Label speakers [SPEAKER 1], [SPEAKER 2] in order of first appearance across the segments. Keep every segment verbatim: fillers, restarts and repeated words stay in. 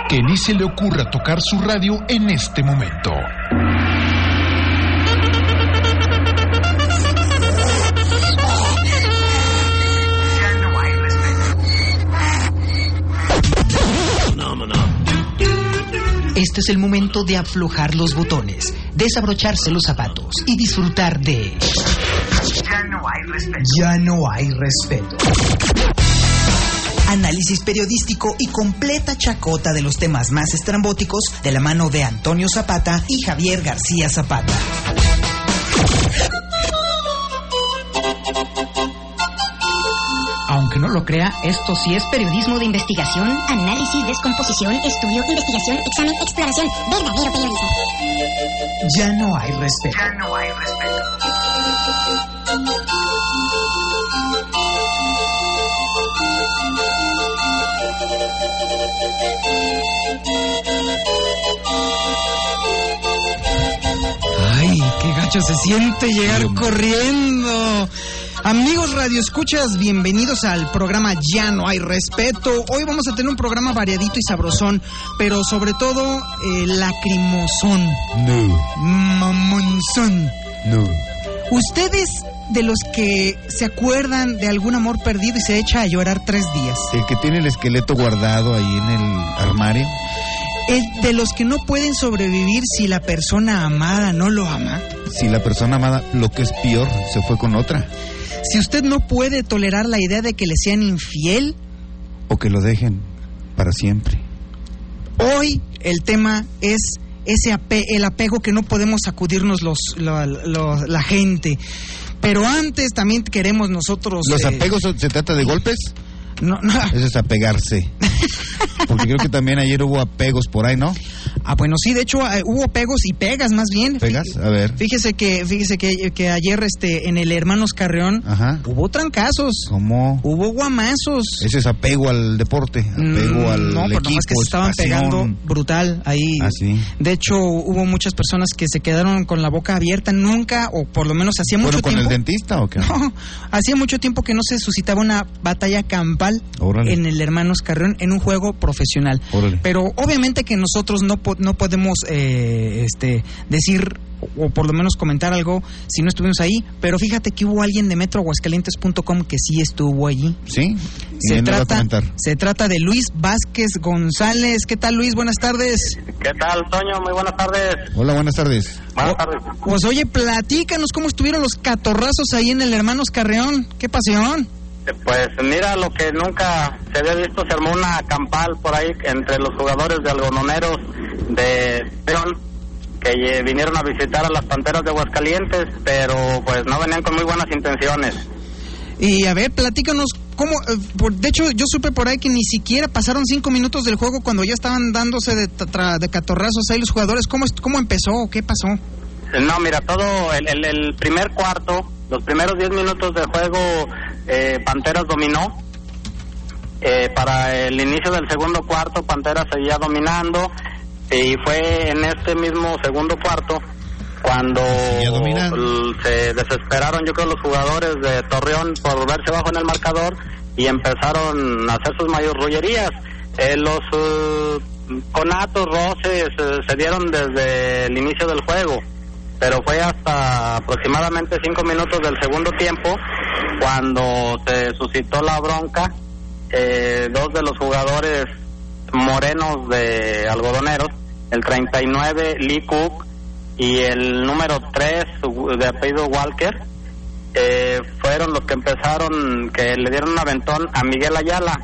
[SPEAKER 1] Que ni se le ocurra tocar su radio en este momento.
[SPEAKER 2] Este es el momento de aflojar los botones, desabrocharse los zapatos y disfrutar de...
[SPEAKER 3] Ya no hay respeto.
[SPEAKER 2] Ya no hay respeto. Análisis periodístico y completa chacota de los temas más estrambóticos de la mano de Antonio Zapata y Javier García Zapata.
[SPEAKER 4] Aunque no lo crea, esto sí es periodismo de investigación.
[SPEAKER 5] Análisis, descomposición, estudio, investigación, examen, exploración. Verdadero periodismo.
[SPEAKER 2] Ya no hay respeto.
[SPEAKER 3] Ya no hay respeto.
[SPEAKER 6] Ay, qué gacho se siente llegar corriendo. Amigos radioescuchas, bienvenidos al programa Ya no hay respeto. Hoy vamos a tener un programa variadito y sabrosón, pero sobre todo eh, lacrimosón.
[SPEAKER 7] No.
[SPEAKER 6] Mamonzón.
[SPEAKER 7] No.
[SPEAKER 6] Ustedes, de los que se acuerdan de algún amor perdido y se echa a llorar tres días.
[SPEAKER 7] El que tiene el esqueleto guardado ahí en el armario.
[SPEAKER 6] El de los que no pueden sobrevivir si la persona amada no lo ama.
[SPEAKER 7] Si la persona amada, lo que es peor, se fue con otra.
[SPEAKER 6] Si usted no puede tolerar la idea de que le sean infiel.
[SPEAKER 7] O que lo dejen para siempre.
[SPEAKER 6] Hoy el tema es ese ape- el apego que no podemos sacudirnos los, la, la, la gente. Pero antes también queremos nosotros...
[SPEAKER 7] ¿Los
[SPEAKER 6] eh,
[SPEAKER 7] apegos se trata de golpes?
[SPEAKER 6] No, no.
[SPEAKER 7] Eso es apegarse. Porque creo que también ayer hubo apegos por ahí, ¿no?
[SPEAKER 6] Ah, bueno, sí, de hecho eh, hubo pegos y pegas más bien.
[SPEAKER 7] ¿Pegas? A ver.
[SPEAKER 6] Fíjese que fíjese que, que ayer este en el Hermanos Carreón
[SPEAKER 7] Ajá.
[SPEAKER 6] hubo trancazos.
[SPEAKER 7] ¿Cómo?
[SPEAKER 6] Hubo guamazos.
[SPEAKER 7] Ese es apego al deporte, apego
[SPEAKER 6] Mm,
[SPEAKER 7] al
[SPEAKER 6] no, pero
[SPEAKER 7] equipo,
[SPEAKER 6] nomás que se estaban
[SPEAKER 7] pasión.
[SPEAKER 6] pegando brutal ahí.
[SPEAKER 7] Ah, sí.
[SPEAKER 6] De hecho, hubo muchas personas que se quedaron con la boca abierta. Nunca, o por lo menos hacía mucho
[SPEAKER 7] ¿Fueron con
[SPEAKER 6] tiempo.
[SPEAKER 7] el dentista o qué?
[SPEAKER 6] No, hacía mucho tiempo que no se suscitaba una batalla campal
[SPEAKER 7] Órale.
[SPEAKER 6] en el Hermanos Carreón en un juego profesional.
[SPEAKER 7] Órale.
[SPEAKER 6] Pero obviamente que nosotros no, po- no podemos eh, este, decir o por lo menos comentar algo si no estuvimos ahí, pero fíjate que hubo alguien de metro aguascalientes punto com que sí estuvo allí.
[SPEAKER 7] ¿Sí? ¿Y
[SPEAKER 6] Se
[SPEAKER 7] él nos va a
[SPEAKER 6] trata,
[SPEAKER 7] comentar?
[SPEAKER 6] se trata de Luis Vázquez González. ¿Qué tal, Luis? Buenas tardes.
[SPEAKER 8] ¿Qué tal, Toño? Muy buenas tardes.
[SPEAKER 7] Hola, buenas tardes.
[SPEAKER 8] Buenas tardes.
[SPEAKER 6] Pues oye, platícanos cómo estuvieron los catorrazos ahí en el Hermanos Carreón. ¡Qué pasión!
[SPEAKER 8] Pues mira, lo que nunca se había visto, se armó una campal por ahí entre los jugadores de algodoneros de León que eh, vinieron a visitar a las Panteras de Aguascalientes, pero pues no venían con muy buenas intenciones.
[SPEAKER 6] Y a ver, platícanos cómo... eh, por, de hecho, yo supe por ahí que ni siquiera pasaron cinco minutos del juego cuando ya estaban dándose de, tra, de catorrazos ahí los jugadores. ¿Cómo, cómo empezó? ¿Qué pasó?
[SPEAKER 8] No, mira, todo el, el, el primer cuarto, los primeros diez minutos de juego, eh, Panteras dominó. Eh, para el inicio del segundo cuarto, Panteras seguía dominando. Y fue en este mismo segundo cuarto cuando l- se desesperaron, yo creo, los jugadores de Torreón por verse bajo en el marcador y empezaron a hacer sus mayorrullerías. Eh, los uh, conatos, roces, eh, se dieron desde el inicio del juego, pero fue hasta aproximadamente cinco minutos del segundo tiempo cuando se suscitó la bronca. Eh, dos de los jugadores morenos de algodoneros, el treinta y nueve Lee Cook y el número tres de apellido Walker, eh, fueron los que empezaron, que le dieron un aventón a Miguel Ayala,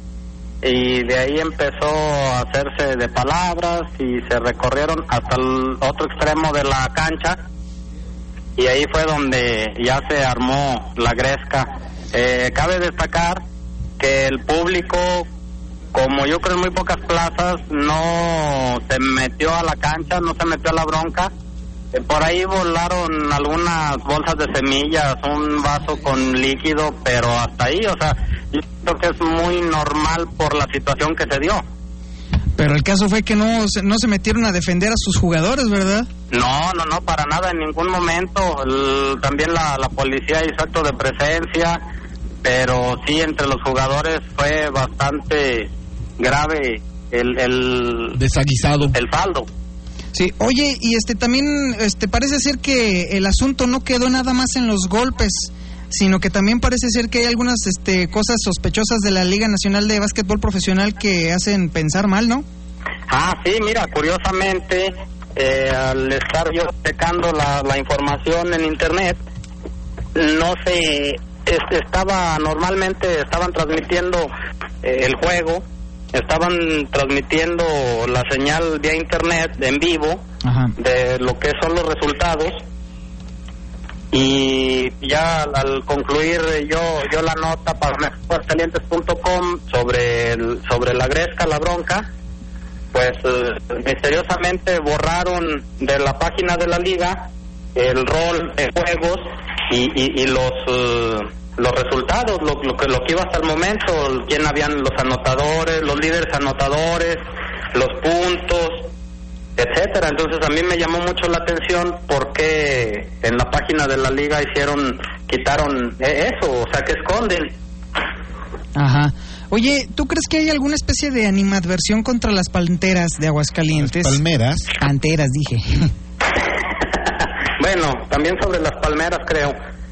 [SPEAKER 8] y de ahí empezó a hacerse de palabras y se recorrieron hasta el otro extremo de la cancha y ahí fue donde ya se armó la gresca. Eh, cabe destacar que el público, como yo creo en muy pocas plazas, no se metió a la cancha, no se metió a la bronca. Eh, por ahí volaron algunas bolsas de semillas, un vaso con líquido, pero hasta ahí, o sea, yo creo que es muy normal por la situación que se dio.
[SPEAKER 6] Pero el caso fue que no se, no se metieron a defender a sus jugadores, ¿verdad?
[SPEAKER 8] No, no, no, para nada, en ningún momento. El, también la, la policía hizo acto de presencia, pero sí, entre los jugadores fue bastante grave el, el
[SPEAKER 7] desaguisado,
[SPEAKER 8] el saldo.
[SPEAKER 6] Sí, oye, y este también este parece ser que el asunto no quedó nada más en los golpes, sino que también parece ser que hay algunas este cosas sospechosas de la Liga Nacional de Básquetbol Profesional que hacen pensar mal, ¿no?
[SPEAKER 8] Ah, sí, mira, curiosamente, eh, al estar yo checando la, la información en internet, no sé, este, estaba, normalmente estaban transmitiendo eh, el juego, estaban transmitiendo la señal vía internet en vivo. Ajá. De lo que son los resultados, y ya al, al concluir yo yo la nota para mejores calientes punto com sobre el, sobre la gresca, la bronca, pues eh, misteriosamente borraron de la página de la liga el rol de juegos y, y, y los uh, los resultados, lo, lo que lo que iba hasta el momento, quién habían los anotadores, los líderes anotadores, los puntos, etcétera. Entonces a mí me llamó mucho la atención porque en la página de la liga hicieron, quitaron eso, o sea, que esconden.
[SPEAKER 6] Ajá. Oye, ¿tú crees que hay alguna especie de animadversión contra las panteras de Aguascalientes?
[SPEAKER 7] ¿Las palmeras?
[SPEAKER 6] Panteras, dije.
[SPEAKER 8] Bueno, también sobre las palmeras, creo.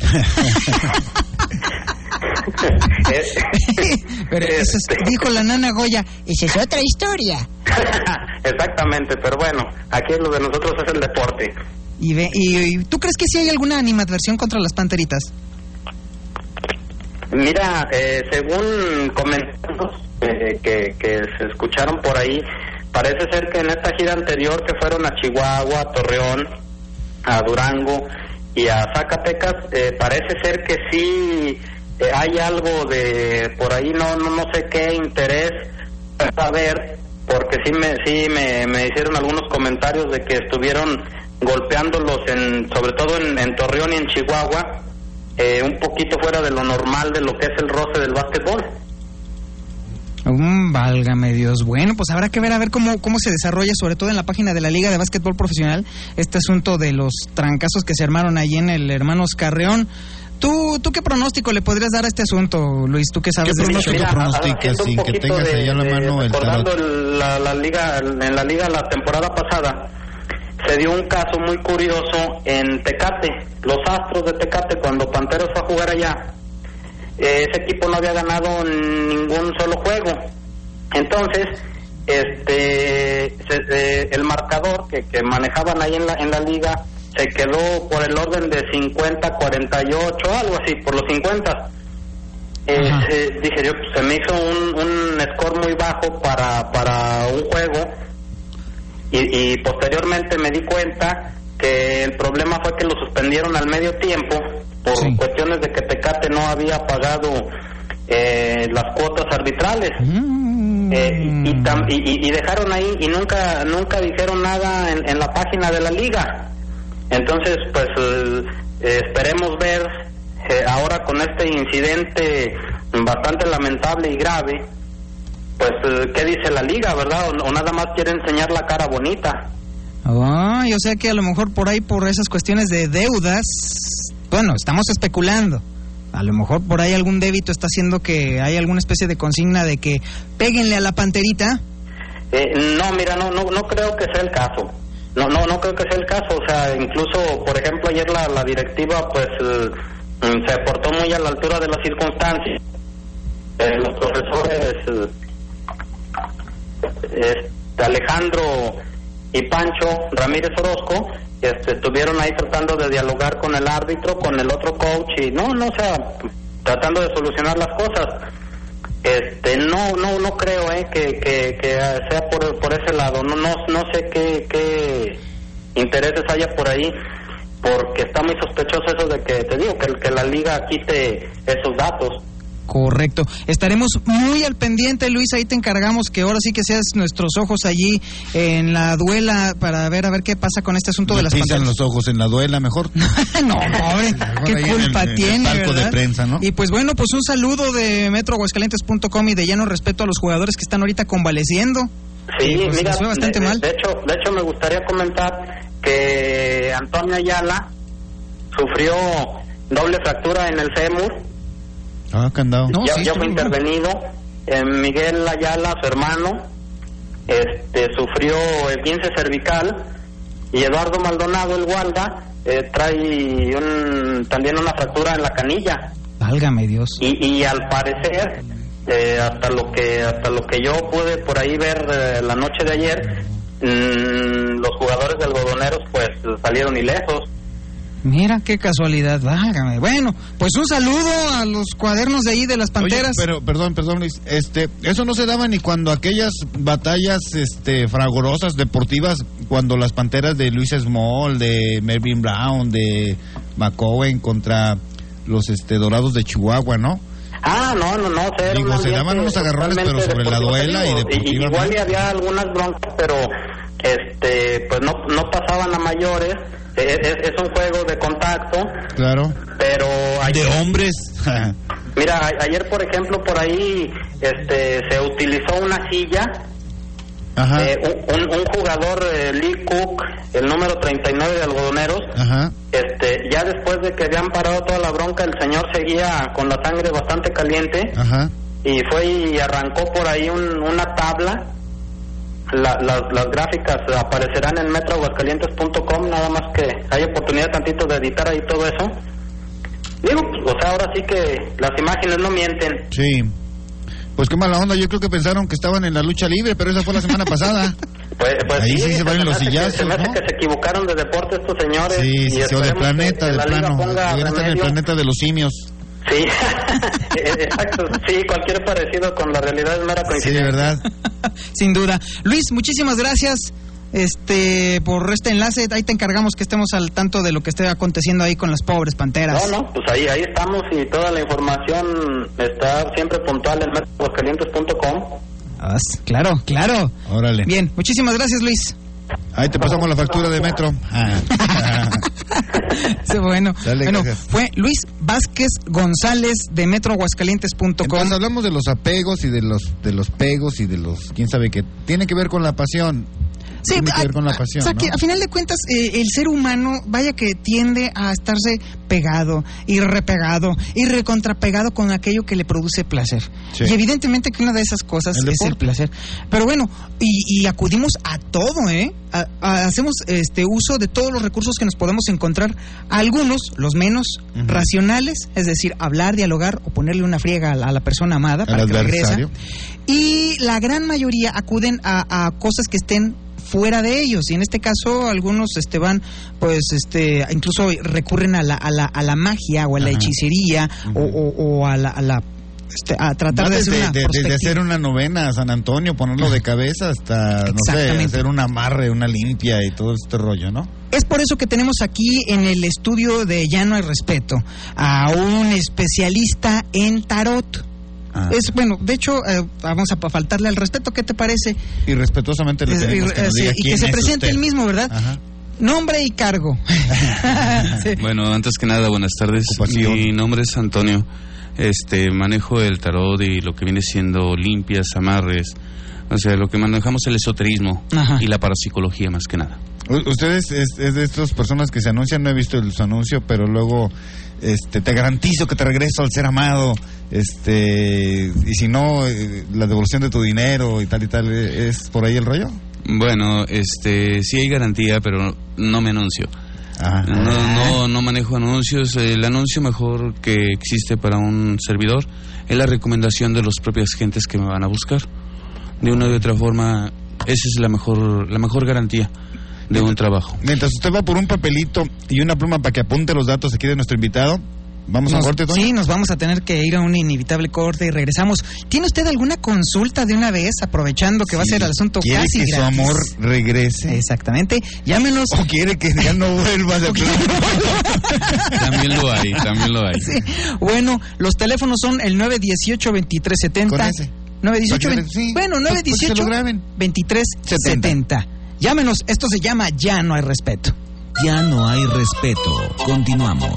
[SPEAKER 6] Pero eso es, dijo la nana Goya, esa es otra historia.
[SPEAKER 8] Exactamente, pero bueno, aquí lo de nosotros es el deporte.
[SPEAKER 6] ¿Y, ve, y, y tú crees que sí hay alguna animadversión contra las panteritas?
[SPEAKER 8] Mira, eh, según comentarios eh, que, que se escucharon por ahí, parece ser que en esta gira anterior que fueron a Chihuahua, a Torreón, a Durango y a Zacatecas, eh, parece ser que sí eh, hay algo de por ahí, no no no sé qué interés a ver, porque sí me sí me, me hicieron algunos comentarios de que estuvieron golpeándolos en, sobre todo en, en Torreón y en Chihuahua, eh, un poquito fuera de lo normal de lo que es el roce del básquetbol.
[SPEAKER 6] Um, válgame Dios. Bueno, pues habrá que ver a ver cómo cómo se desarrolla, sobre todo en la página de la Liga de Básquetbol Profesional, este asunto de los trancazos que se armaron allí en el Hermanos Carreón. ¿Tú, ¿Tú qué pronóstico le podrías dar a este asunto, Luis? ¿Tú qué sabes
[SPEAKER 7] ¿Qué
[SPEAKER 6] de
[SPEAKER 7] pronóstico
[SPEAKER 6] eso?
[SPEAKER 7] pronosticas sin que tengas
[SPEAKER 8] de,
[SPEAKER 7] ahí a la mano el
[SPEAKER 8] recordando
[SPEAKER 7] tarot?
[SPEAKER 8] el, la, la liga, en la liga la temporada pasada, se dio un caso muy curioso en Tecate. Los Astros de Tecate, cuando Panteros fue a jugar allá, eh, ese equipo no había ganado ningún solo juego. Entonces, este se, eh, el marcador que, que manejaban ahí en la, en la liga se quedó por el orden de cincuenta a cuarenta y ocho, algo así, por los cincuenta. Eh, eh, dije yo, se me hizo un, un score muy bajo para, para un juego, y, y posteriormente me di cuenta que el problema fue que lo suspendieron al medio tiempo por sí. cuestiones de que Tecate no había pagado eh, las cuotas arbitrales. Mm. Eh, y, tam, y, y dejaron ahí y nunca nunca dijeron nada en, en la página de la liga. Entonces, pues eh, esperemos ver eh, ahora con este incidente bastante lamentable y grave, pues eh, qué dice la liga, ¿verdad? O, o nada más quiere enseñar la cara bonita.
[SPEAKER 6] Oh, yo sé que a lo mejor por ahí, por esas cuestiones de deudas, bueno, estamos especulando. A lo mejor por ahí algún débito está haciendo que hay alguna especie de consigna de que péguenle a la panterita.
[SPEAKER 8] Eh, no, mira, no, no, no creo que sea el caso. No, no, no creo que sea el caso. O sea, incluso, por ejemplo, ayer la, la directiva, pues, eh, se portó muy a la altura de las circunstancias. Eh, los profesores, eh, Alejandro y Pancho Ramírez Orozco, este, estuvieron ahí tratando de dialogar con el árbitro, con el otro coach, y no, no, o sea, tratando de solucionar las cosas. Este, no, no, no creo, eh, que, que, que sea por, por ese lado. No, no, no sé qué, qué intereses haya por ahí, porque está muy sospechoso eso de que, te digo, que, que la liga quite esos datos.
[SPEAKER 6] Correcto. Estaremos muy al pendiente, Luis, ahí te encargamos que ahora sí que seas nuestros ojos allí en la duela para ver a ver qué pasa con este asunto
[SPEAKER 7] Me
[SPEAKER 6] de las
[SPEAKER 7] pisan
[SPEAKER 6] pantallas.
[SPEAKER 7] los ojos en la duela, mejor.
[SPEAKER 6] No, pobre, qué culpa
[SPEAKER 7] en el,
[SPEAKER 6] tiene,
[SPEAKER 7] en el palco
[SPEAKER 6] ¿verdad?
[SPEAKER 7] De prensa, ¿no?
[SPEAKER 6] Y pues bueno, pues un saludo de metro aguascalientes punto com y de lleno respeto a los jugadores que están ahorita convaleciendo.
[SPEAKER 8] Sí,
[SPEAKER 6] pues,
[SPEAKER 8] mira,
[SPEAKER 6] fue bastante
[SPEAKER 8] de,
[SPEAKER 6] mal.
[SPEAKER 8] De hecho, de hecho me gustaría comentar que Antonio Ayala sufrió doble fractura en el fémur.
[SPEAKER 7] Ah, candado.
[SPEAKER 8] No, ya,
[SPEAKER 6] sí,
[SPEAKER 8] ya fue
[SPEAKER 6] sí,
[SPEAKER 8] intervenido. Eh, Miguel Ayala, su hermano, este, sufrió esguince cervical, y Eduardo Maldonado, el Walda, eh, trae un, también una fractura en la canilla.
[SPEAKER 6] Válgame Dios.
[SPEAKER 8] Y, y al parecer, eh, hasta lo que hasta lo que yo pude por ahí ver eh, la noche de ayer, mmm, los jugadores de Algodoneros pues salieron ilesos.
[SPEAKER 6] Mira qué casualidad, válgame. Bueno, pues un saludo a los cuadernos de ahí de las Panteras.
[SPEAKER 7] Oye, pero perdón, perdón Luis, este, eso no se daba ni cuando aquellas batallas este fragorosas deportivas, cuando las Panteras de Luis Small, de Melvin Brown, de McCowen contra los este Dorados de Chihuahua, ¿no?
[SPEAKER 8] Ah, no, no, no, o sea,
[SPEAKER 7] digo, se daban unos agarrones, pero sobre la duela y deportiva.
[SPEAKER 8] Igual y había algunas broncas, pero este, pues no, no pasaban a mayores. Es, es, es un juego de contacto.
[SPEAKER 7] Claro.
[SPEAKER 8] Pero
[SPEAKER 7] ayer, de hombres.
[SPEAKER 8] Mira, a, ayer por ejemplo por ahí, este, se utilizó una silla.
[SPEAKER 7] Ajá.
[SPEAKER 8] Eh, un, un jugador, eh, Lee Cook, el número treinta y nueve de Algodoneros. Ajá. Este, ya después de que habían parado toda la bronca, el señor seguía con la sangre bastante caliente. Ajá. Y fue y arrancó por ahí un, una tabla. La, las, las gráficas aparecerán en metro aguascalientes punto com, nada más que hay oportunidad tantito de editar ahí todo eso. Digo, o sea, ahora sí que las imágenes no mienten.
[SPEAKER 7] Sí. Pues qué mala onda, yo creo que pensaron que estaban en la lucha libre, pero esa fue la semana pasada.
[SPEAKER 8] Pues, pues
[SPEAKER 7] ahí sí,
[SPEAKER 8] sí
[SPEAKER 7] se van los sillazos,
[SPEAKER 8] se me hace
[SPEAKER 7] ¿no?
[SPEAKER 8] que se equivocaron de deporte estos señores.
[SPEAKER 7] Sí, sí, sí, o de planeta, de plano. Están en el planeta de los simios.
[SPEAKER 8] Sí, exacto, sí, cualquier parecido con la realidad es mera coincidencia.
[SPEAKER 7] Sí, de verdad.
[SPEAKER 6] Sin duda. Luis, muchísimas gracias este por este enlace. Ahí te encargamos que estemos al tanto de lo que esté aconteciendo ahí con las pobres Panteras.
[SPEAKER 8] No, no, pues ahí ahí estamos y toda la información está siempre puntual en metro aguascalientes punto com.
[SPEAKER 6] Ah, claro, claro.
[SPEAKER 7] Órale.
[SPEAKER 6] Bien, muchísimas gracias, Luis.
[SPEAKER 7] Ahí te pasamos la factura de metro. Ah.
[SPEAKER 6] Sí, bueno,
[SPEAKER 7] Dale,
[SPEAKER 6] bueno
[SPEAKER 7] gracias.
[SPEAKER 6] Fue Luis Vázquez González de metro aguascalientes punto com.
[SPEAKER 7] Entonces hablamos de los apegos y de los de los pegos y de los quién sabe qué. Tiene que ver con la pasión.
[SPEAKER 6] Sí,
[SPEAKER 7] tiene
[SPEAKER 6] a,
[SPEAKER 7] que ver con la pasión,
[SPEAKER 6] o sea,
[SPEAKER 7] ¿no?
[SPEAKER 6] que a final de cuentas eh, el ser humano, vaya que tiende a estarse pegado y repegado y recontrapegado con aquello que le produce placer. Sí. Y evidentemente que una de esas cosas
[SPEAKER 7] el
[SPEAKER 6] es el placer. Pero bueno, y, y acudimos a todo, ¿eh? A, a, hacemos este uso de todos los recursos que nos podemos encontrar. Algunos, los menos uh-huh. racionales, es decir, hablar, dialogar o ponerle una friega a la, a la persona amada para que regrese. Y la gran mayoría acuden a, a cosas que estén fuera de ellos, y en este caso algunos este van pues este incluso recurren a la a la, a la magia o a la Ajá. hechicería uh-huh. o, o, o a la, a la este, a tratar de,
[SPEAKER 7] de,
[SPEAKER 6] hacer una
[SPEAKER 7] de, de, de hacer una novena a San Antonio, ponerlo de cabeza hasta no sé, hacer un amarre, una limpia y todo este rollo, ¿no?
[SPEAKER 6] Es por eso que tenemos aquí en el estudio de Ya No Hay Respeto a un especialista en tarot. Ah. Es bueno, de hecho, eh, vamos a faltarle al respeto, ¿qué te parece?
[SPEAKER 7] Y respetuosamente le pedimos que nos diga
[SPEAKER 6] sí, y que se presente él mismo, ¿verdad? Ajá. Nombre y cargo.
[SPEAKER 9] Sí. Bueno, antes que nada, buenas tardes. Ocupación. Mi nombre es Antonio. Este, manejo el tarot y lo que viene siendo limpias, amarres. O sea, lo que manejamos es el esoterismo Ajá. y la parapsicología más que nada.
[SPEAKER 7] Ustedes es, es de estas personas que se anuncian, no he visto el, su anuncio, pero luego este te garantizo que te regreso al ser amado, este y si no, eh, la devolución de tu dinero y tal y tal, ¿es por ahí el rollo?
[SPEAKER 9] Bueno, este sí hay garantía, pero no me anuncio. Ah. No, no, no manejo anuncios. El anuncio mejor que existe para un servidor es la recomendación de las propias gentes que me van a buscar. De una u otra forma, esa es la mejor, la mejor garantía de un trabajo.
[SPEAKER 7] Mientras usted va por un papelito y una pluma para que apunte los datos aquí de nuestro invitado, ¿vamos
[SPEAKER 6] nos,
[SPEAKER 7] a corte, Toño?
[SPEAKER 6] Sí, nos vamos a tener que ir a un inevitable corte y regresamos. ¿Tiene usted alguna consulta de una vez, aprovechando que sí, va a ser el asunto
[SPEAKER 7] quiere
[SPEAKER 6] casi
[SPEAKER 7] que
[SPEAKER 6] gratis?
[SPEAKER 7] Su amor regrese.
[SPEAKER 6] Exactamente. Llámenos.
[SPEAKER 7] O quiere que ya no vuelva de
[SPEAKER 9] También lo hay, también lo hay.
[SPEAKER 6] Sí. Bueno, los teléfonos son el nueve uno ocho, veintitrés setenta.
[SPEAKER 7] Con ese.
[SPEAKER 6] nueve uno ocho, veinte, sí, bueno, nueve uno ocho, veintitrés setenta. Llámenos, esto se llama Ya No Hay Respeto.
[SPEAKER 10] Ya no hay respeto. Continuamos.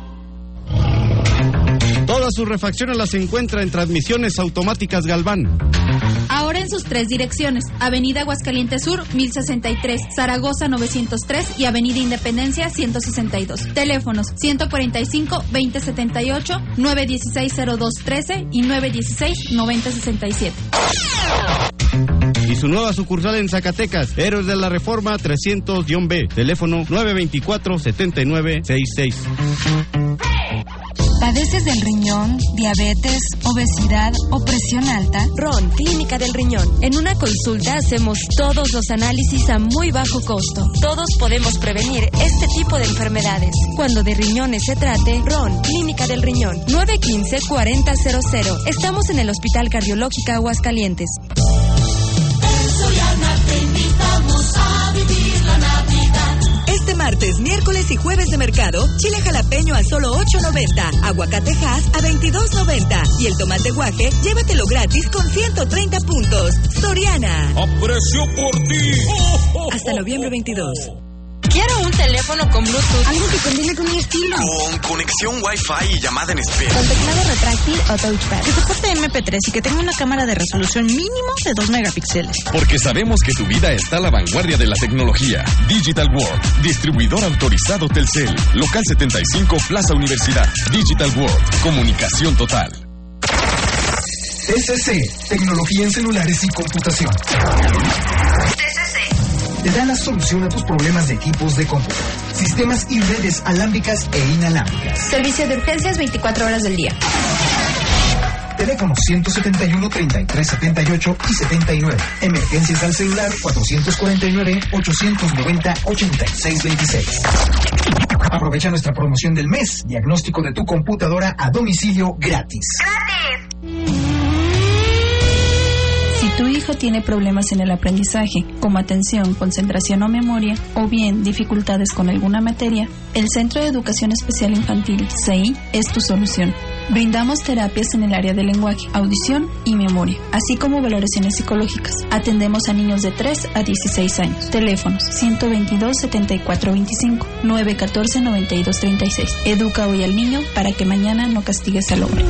[SPEAKER 11] Todas sus refacciones las encuentra en Transmisiones Automáticas Galván.
[SPEAKER 12] Ahora en sus tres direcciones: Avenida Aguascalientes Sur, mil sesenta y tres, Zaragoza novecientos tres y Avenida Independencia ciento sesenta y dos. Teléfonos ciento cuarenta y cinco, veinte setenta y ocho, nueve dieciséis, cero dos trece y nueve dieciséis, noventa sesenta y siete.
[SPEAKER 11] Y Y su nueva sucursal en Zacatecas, Héroes de la Reforma trescientos B, teléfono nueve veinticuatro, setenta y nueve, sesenta y seis.
[SPEAKER 13] ¿Padeces del riñón, diabetes, obesidad o presión alta?
[SPEAKER 14] R O N, Clínica del Riñón. En una consulta hacemos todos los análisis a muy bajo costo. Todos podemos prevenir este tipo de enfermedades. Cuando de riñones se trate, R O N, Clínica del Riñón. nueve uno cinco, cuarenta cero cero. Estamos en el Hospital Cardiológico Aguascalientes.
[SPEAKER 15] En Soriana te invitamos a vivir la Navidad.
[SPEAKER 16] Este martes, miércoles y jueves de mercado, chile jalapeño a solo ocho noventa, aguacate Hass a veintidós noventa y el tomate guaje, llévatelo gratis con ciento treinta puntos. Soriana.
[SPEAKER 15] ¡Aprecio por ti!
[SPEAKER 16] Hasta noviembre veintidós.
[SPEAKER 14] Quiero un teléfono con Bluetooth.
[SPEAKER 5] Algo que combine con mi estilo.
[SPEAKER 17] Con conexión Wi-Fi y llamada en espera.
[SPEAKER 14] Con teclado retráctil o touchpad.
[SPEAKER 18] Que soporte eme pe tres y que tenga una cámara de resolución mínimo de dos megapíxeles.
[SPEAKER 19] Porque sabemos que tu vida está a la vanguardia de la tecnología. Digital World, distribuidor autorizado Telcel. Local setenta y cinco, Plaza Universidad. Digital World, comunicación total.
[SPEAKER 1] T C C, tecnología en celulares y computación. Te da la solución a tus problemas de equipos de cómputo, sistemas y redes alámbricas e inalámbricas.
[SPEAKER 12] Servicio de urgencias veinticuatro horas del día.
[SPEAKER 1] Teléfono ciento setenta y uno, treinta y tres setenta y ocho y setenta y nueve. Emergencias al celular cuatrocientos cuarenta y nueve, ochocientos noventa, ochenta y seis veintiséis. Aprovecha nuestra promoción del mes. Diagnóstico de tu computadora a domicilio gratis.
[SPEAKER 12] ¡Gratis! Si tu hijo tiene problemas en el aprendizaje, como atención, concentración o memoria, o bien dificultades con alguna materia, el Centro de Educación Especial Infantil, C E I, es tu solución. Brindamos terapias en el área de lenguaje, audición y memoria, así como valoraciones psicológicas. Atendemos a niños de tres a dieciséis años. Teléfonos ciento veintidós, setenta y cuatro veinticinco, nueve catorce, noventa y dos treinta y seis. Educa hoy al niño para que mañana no castigues al hombre.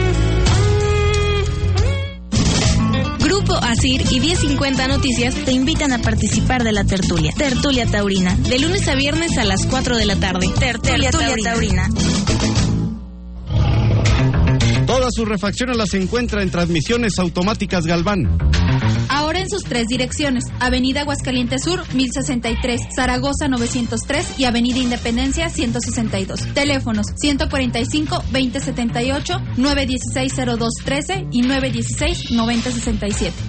[SPEAKER 18] Grupo Asir y diez cincuenta Noticias te invitan a participar de la tertulia. Tertulia Taurina, de lunes a viernes a las cuatro de la tarde. Tertulia, tertulia Taurina. Taurina.
[SPEAKER 11] Todas sus refacciones las encuentra en Transmisiones Automáticas Galván.
[SPEAKER 12] Ahora en sus tres direcciones: Avenida Aguascalientes Sur, mil sesenta y tres, Zaragoza novecientos tres y Avenida Independencia ciento sesenta y dos. Teléfonos ciento cuarenta y cinco, veinte setenta y ocho, nueve dieciséis, cero dos trece y nueve dieciséis, noventa sesenta y siete.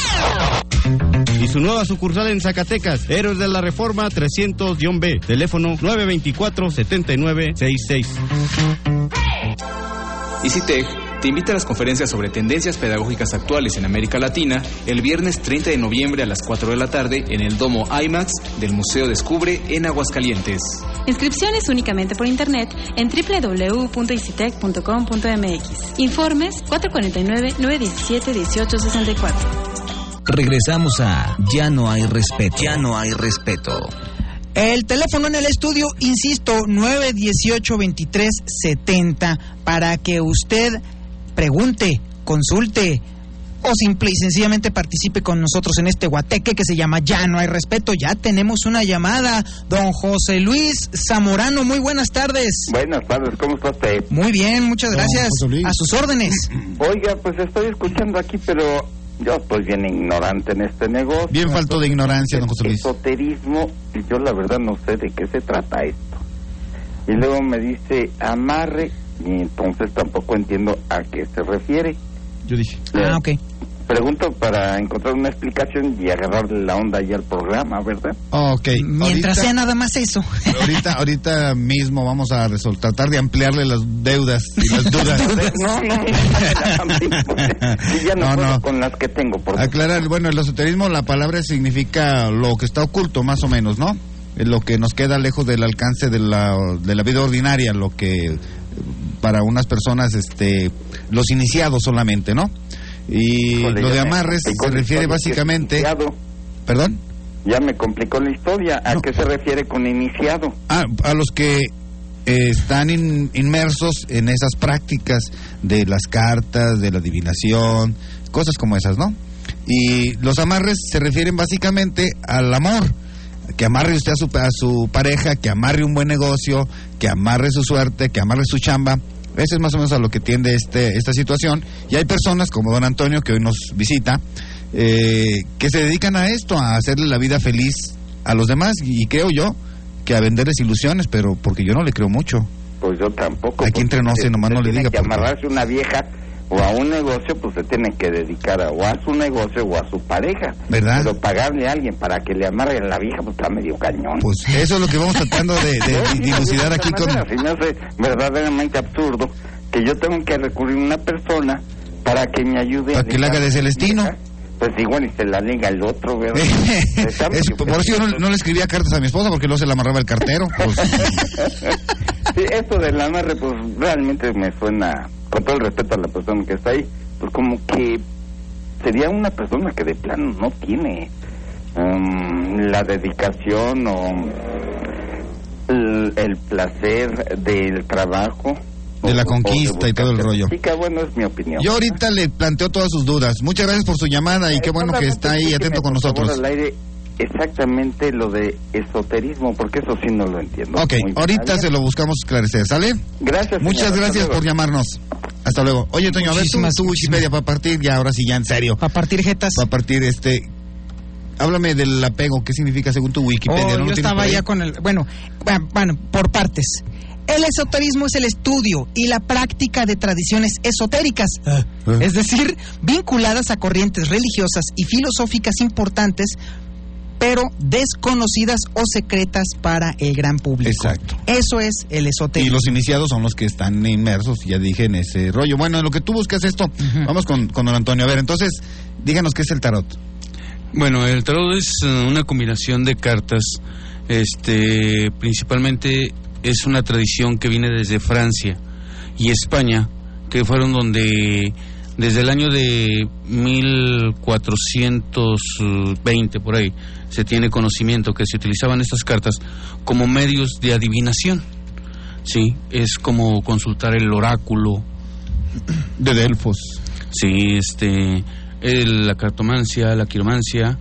[SPEAKER 11] Y su nueva sucursal en Zacatecas, Héroes de la Reforma trescientos B, teléfono nueve veinticuatro, setenta y nueve, sesenta y seis.
[SPEAKER 20] EasyTech te invita a las conferencias sobre tendencias pedagógicas actuales en América Latina el viernes treinta de noviembre a las cuatro de la tarde en el Domo IMAX del Museo Descubre en Aguascalientes.
[SPEAKER 21] Inscripciones únicamente por internet en doble u doble u doble u punto easytech punto com punto m x. Informes cuatro cuatro nueve, nueve uno siete, uno ocho seis cuatro.
[SPEAKER 10] Regresamos a Ya no hay respeto. Ya no hay respeto.
[SPEAKER 6] El teléfono en el estudio, insisto, nueve dieciocho, veintitrés setenta, para que usted pregunte, consulte o simple y sencillamente participe con nosotros en este guateque que se llama Ya no hay respeto. Ya tenemos una llamada. Don José Luis Zamorano, muy buenas tardes.
[SPEAKER 22] Buenas tardes, ¿cómo está usted?
[SPEAKER 6] Muy bien, muchas gracias. A sus órdenes.
[SPEAKER 22] Oiga, pues estoy escuchando aquí, pero yo estoy bien ignorante en este negocio.
[SPEAKER 7] Bien falto de ignorancia, don José Luis.
[SPEAKER 22] Esoterismo, y yo la verdad no sé de qué se trata esto. Y luego me dice amarre, y entonces tampoco entiendo a qué se refiere.
[SPEAKER 7] Yo dije.
[SPEAKER 6] Ah, ok.
[SPEAKER 22] Pregunto para encontrar una explicación y agarrarle la onda ya al programa, ¿verdad?
[SPEAKER 7] Ok.
[SPEAKER 6] Mientras ahorita, sea nada más eso.
[SPEAKER 7] Ahorita, ahorita mismo vamos a resol- tratar de ampliarle las deudas y las dudas.
[SPEAKER 22] no, no, y ya no, no, puedo no. con las que tengo. Por
[SPEAKER 7] Aclarar, bueno, el esoterismo, la palabra significa lo que está oculto, más o menos, ¿no? Lo que nos queda lejos del alcance de la, de la vida ordinaria, lo que para unas personas, este, los iniciados solamente, ¿no? Y Híjole, lo de amarres se refiere básicamente... ¿Perdón?
[SPEAKER 22] Ya me complicó la historia. ¿A no. qué se refiere con iniciado?
[SPEAKER 7] Ah, a los que eh, están in, inmersos en esas prácticas de las cartas, de la adivinación, cosas como esas, ¿no? Y los amarres se refieren básicamente al amor. Que amarre usted a su, a su pareja, que amarre un buen negocio, que amarre su suerte, que amarre su chamba. Ese es más o menos a lo que tiende este, esta situación. Y hay personas como don Antonio, que hoy nos visita, eh, que se dedican a esto, a hacerle la vida feliz a los demás, y creo yo que a venderles ilusiones, pero porque yo no le creo mucho.
[SPEAKER 22] Pues yo tampoco.
[SPEAKER 7] Aquí entre nos, nomás no le diga.
[SPEAKER 22] Que amarrarse una vieja o a un negocio, pues se tiene que dedicar a, o a su negocio o a su pareja.
[SPEAKER 7] ¿Verdad?
[SPEAKER 22] Pero pagarle a alguien para que le amarre a la vieja, pues está medio cañón.
[SPEAKER 7] Pues eso es lo que vamos tratando de, de dilucidar aquí con...
[SPEAKER 22] Se me hace verdaderamente absurdo que yo tengo que recurrir a una persona para que me ayude.
[SPEAKER 7] Para que le haga de Celestino.
[SPEAKER 22] Pues igual y se la liga el otro, ¿verdad?
[SPEAKER 7] es, por eso yo no, no le escribía cartas a mi esposa, porque luego se la amarraba el cartero. Pues.
[SPEAKER 22] Sí, esto del amarre, pues realmente me suena, con todo el respeto a la persona que está ahí, pues como que sería una persona que de plano no tiene um, la dedicación o el, el placer del trabajo.
[SPEAKER 7] De la conquista y todo el rollo.
[SPEAKER 22] Sí, que bueno, es mi opinión.
[SPEAKER 7] Yo ahorita le planteo todas sus dudas. Muchas gracias por su llamada y qué bueno que está ahí atento con nosotros.
[SPEAKER 22] Al aire exactamente lo de esoterismo, porque eso sí no lo entiendo.
[SPEAKER 7] Ok, ahorita se lo buscamos esclarecer, ¿sale?
[SPEAKER 22] Gracias.
[SPEAKER 7] Muchas
[SPEAKER 22] señora,
[SPEAKER 7] gracias por llamarnos. Hasta luego. Oye, Toño, a ver tu, tu Wikipedia para partir, ya ahora sí, ya en serio.
[SPEAKER 6] Para partir jetas.
[SPEAKER 7] Para partir, este... Háblame del apego, ¿qué significa según tu Wikipedia?
[SPEAKER 6] Oh,
[SPEAKER 7] ¿No
[SPEAKER 6] yo estaba ya con el... Bueno, bueno, por partes. El esoterismo es el estudio y la práctica de tradiciones esotéricas, ah, ah. es decir, vinculadas a corrientes religiosas y filosóficas importantes, pero desconocidas o secretas para el gran público.
[SPEAKER 7] Exacto.
[SPEAKER 6] Eso es el esoterismo.
[SPEAKER 7] Y los iniciados son los que están inmersos, ya dije, en ese rollo. Bueno, en lo que tú buscas esto, uh-huh. vamos con, con don Antonio. A ver, entonces, díganos qué es el tarot.
[SPEAKER 9] Bueno, el tarot es una combinación de cartas, este, principalmente... es una tradición que viene desde Francia y España, que fueron donde desde el año de mil cuatrocientos veinte por ahí se tiene conocimiento que se utilizaban estas cartas como medios de adivinación. Sí, es como consultar el oráculo
[SPEAKER 7] de Delfos.
[SPEAKER 9] Sí, este, el, la cartomancia, la quiromancia,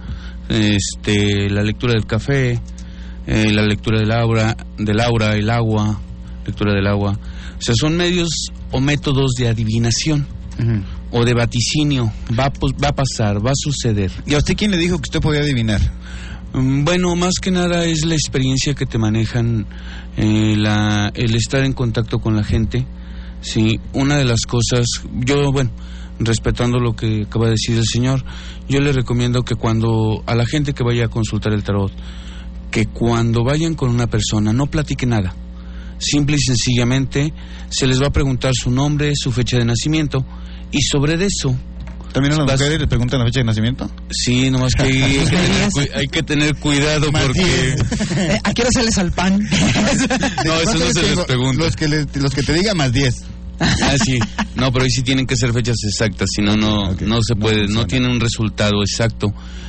[SPEAKER 9] este, la lectura del café. Eh, la lectura del aura, del aura, el agua, lectura del agua. O sea, son medios o métodos de adivinación uh-huh. o de vaticinio. Va, va a pasar, va a suceder.
[SPEAKER 7] ¿Y a usted quién le dijo que usted podía adivinar?
[SPEAKER 9] Um, bueno, más que nada es la experiencia que te manejan, eh, la, el estar en contacto con la gente. Sí, una de las cosas, yo, bueno, respetando lo que acaba de decir el señor, yo le recomiendo que cuando a la gente que vaya a consultar el tarot, que cuando vayan con una persona no platique nada. Simple y sencillamente se les va a preguntar su nombre, su fecha de nacimiento, y sobre eso...
[SPEAKER 7] ¿También a las mujeres les preguntan la fecha de nacimiento?
[SPEAKER 9] Sí, nomás que hay, hay, que, tener, hay que tener cuidado porque...
[SPEAKER 6] ¿A qué hora sales al pan?
[SPEAKER 9] No, eso no se les pregunta.
[SPEAKER 7] Los que, le, los que te digan más diez.
[SPEAKER 9] Ah, sí. No, pero ahí sí tienen que ser fechas exactas, si no, no, okay. no se puede, no, no tiene un resultado exacto.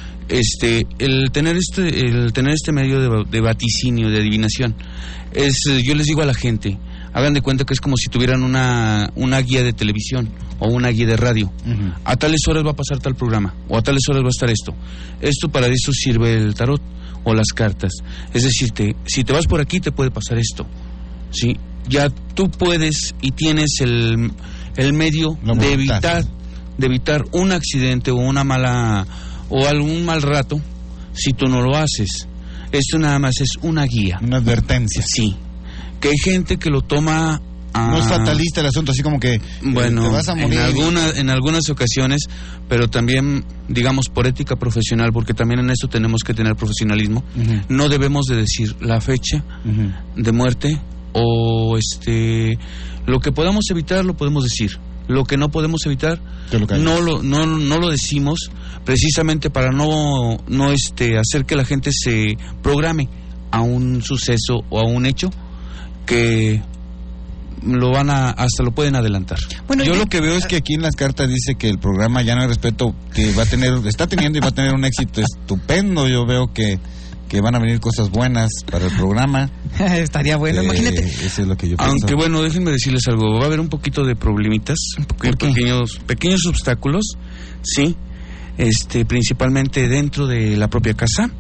[SPEAKER 9] Este, el tener este, el tener este medio de, de vaticinio, de adivinación, es, yo les digo a la gente, hagan de cuenta que es como si tuvieran una, una guía de televisión o una guía de radio. Uh-huh. A tales horas va a pasar tal programa, o a tales horas va a estar esto. Esto para eso sirve el tarot o las cartas. Es decir, te, si te vas por aquí te puede pasar esto. ¿Sí? Ya tú puedes y tienes el, el medio de evitar, de evitar un accidente o una mala... o algún mal rato, si tú no lo haces. Esto nada más es una guía.
[SPEAKER 7] Una advertencia.
[SPEAKER 9] Sí. Que hay gente que lo toma... A...
[SPEAKER 7] No es fatalista el asunto, así como que
[SPEAKER 9] bueno,
[SPEAKER 7] te vas a morir.
[SPEAKER 9] En, alguna, en algunas ocasiones, pero también, digamos, por ética profesional, porque también en esto tenemos que tener profesionalismo, uh-huh. no debemos de decir la fecha uh-huh. de muerte o este lo que podamos evitar lo podemos decir. Lo que no podemos evitar lo no lo no no lo decimos precisamente para no no este hacer que la gente se programe a un suceso o a un hecho que lo van a hasta lo pueden adelantar.
[SPEAKER 7] Bueno, yo lo que veo es que aquí en las cartas dice que el programa Ya No Hay Respeto que va a tener está teniendo y va a tener un éxito estupendo. Yo veo que que van a venir cosas buenas para el programa.
[SPEAKER 6] Estaría bueno, eh, imagínate.
[SPEAKER 7] Eso es lo que yo pienso.
[SPEAKER 9] Aunque bueno, déjenme decirles algo, va a haber un poquito de problemitas, un poquito pequeños, pequeños obstáculos, sí, este, principalmente dentro de la propia casa.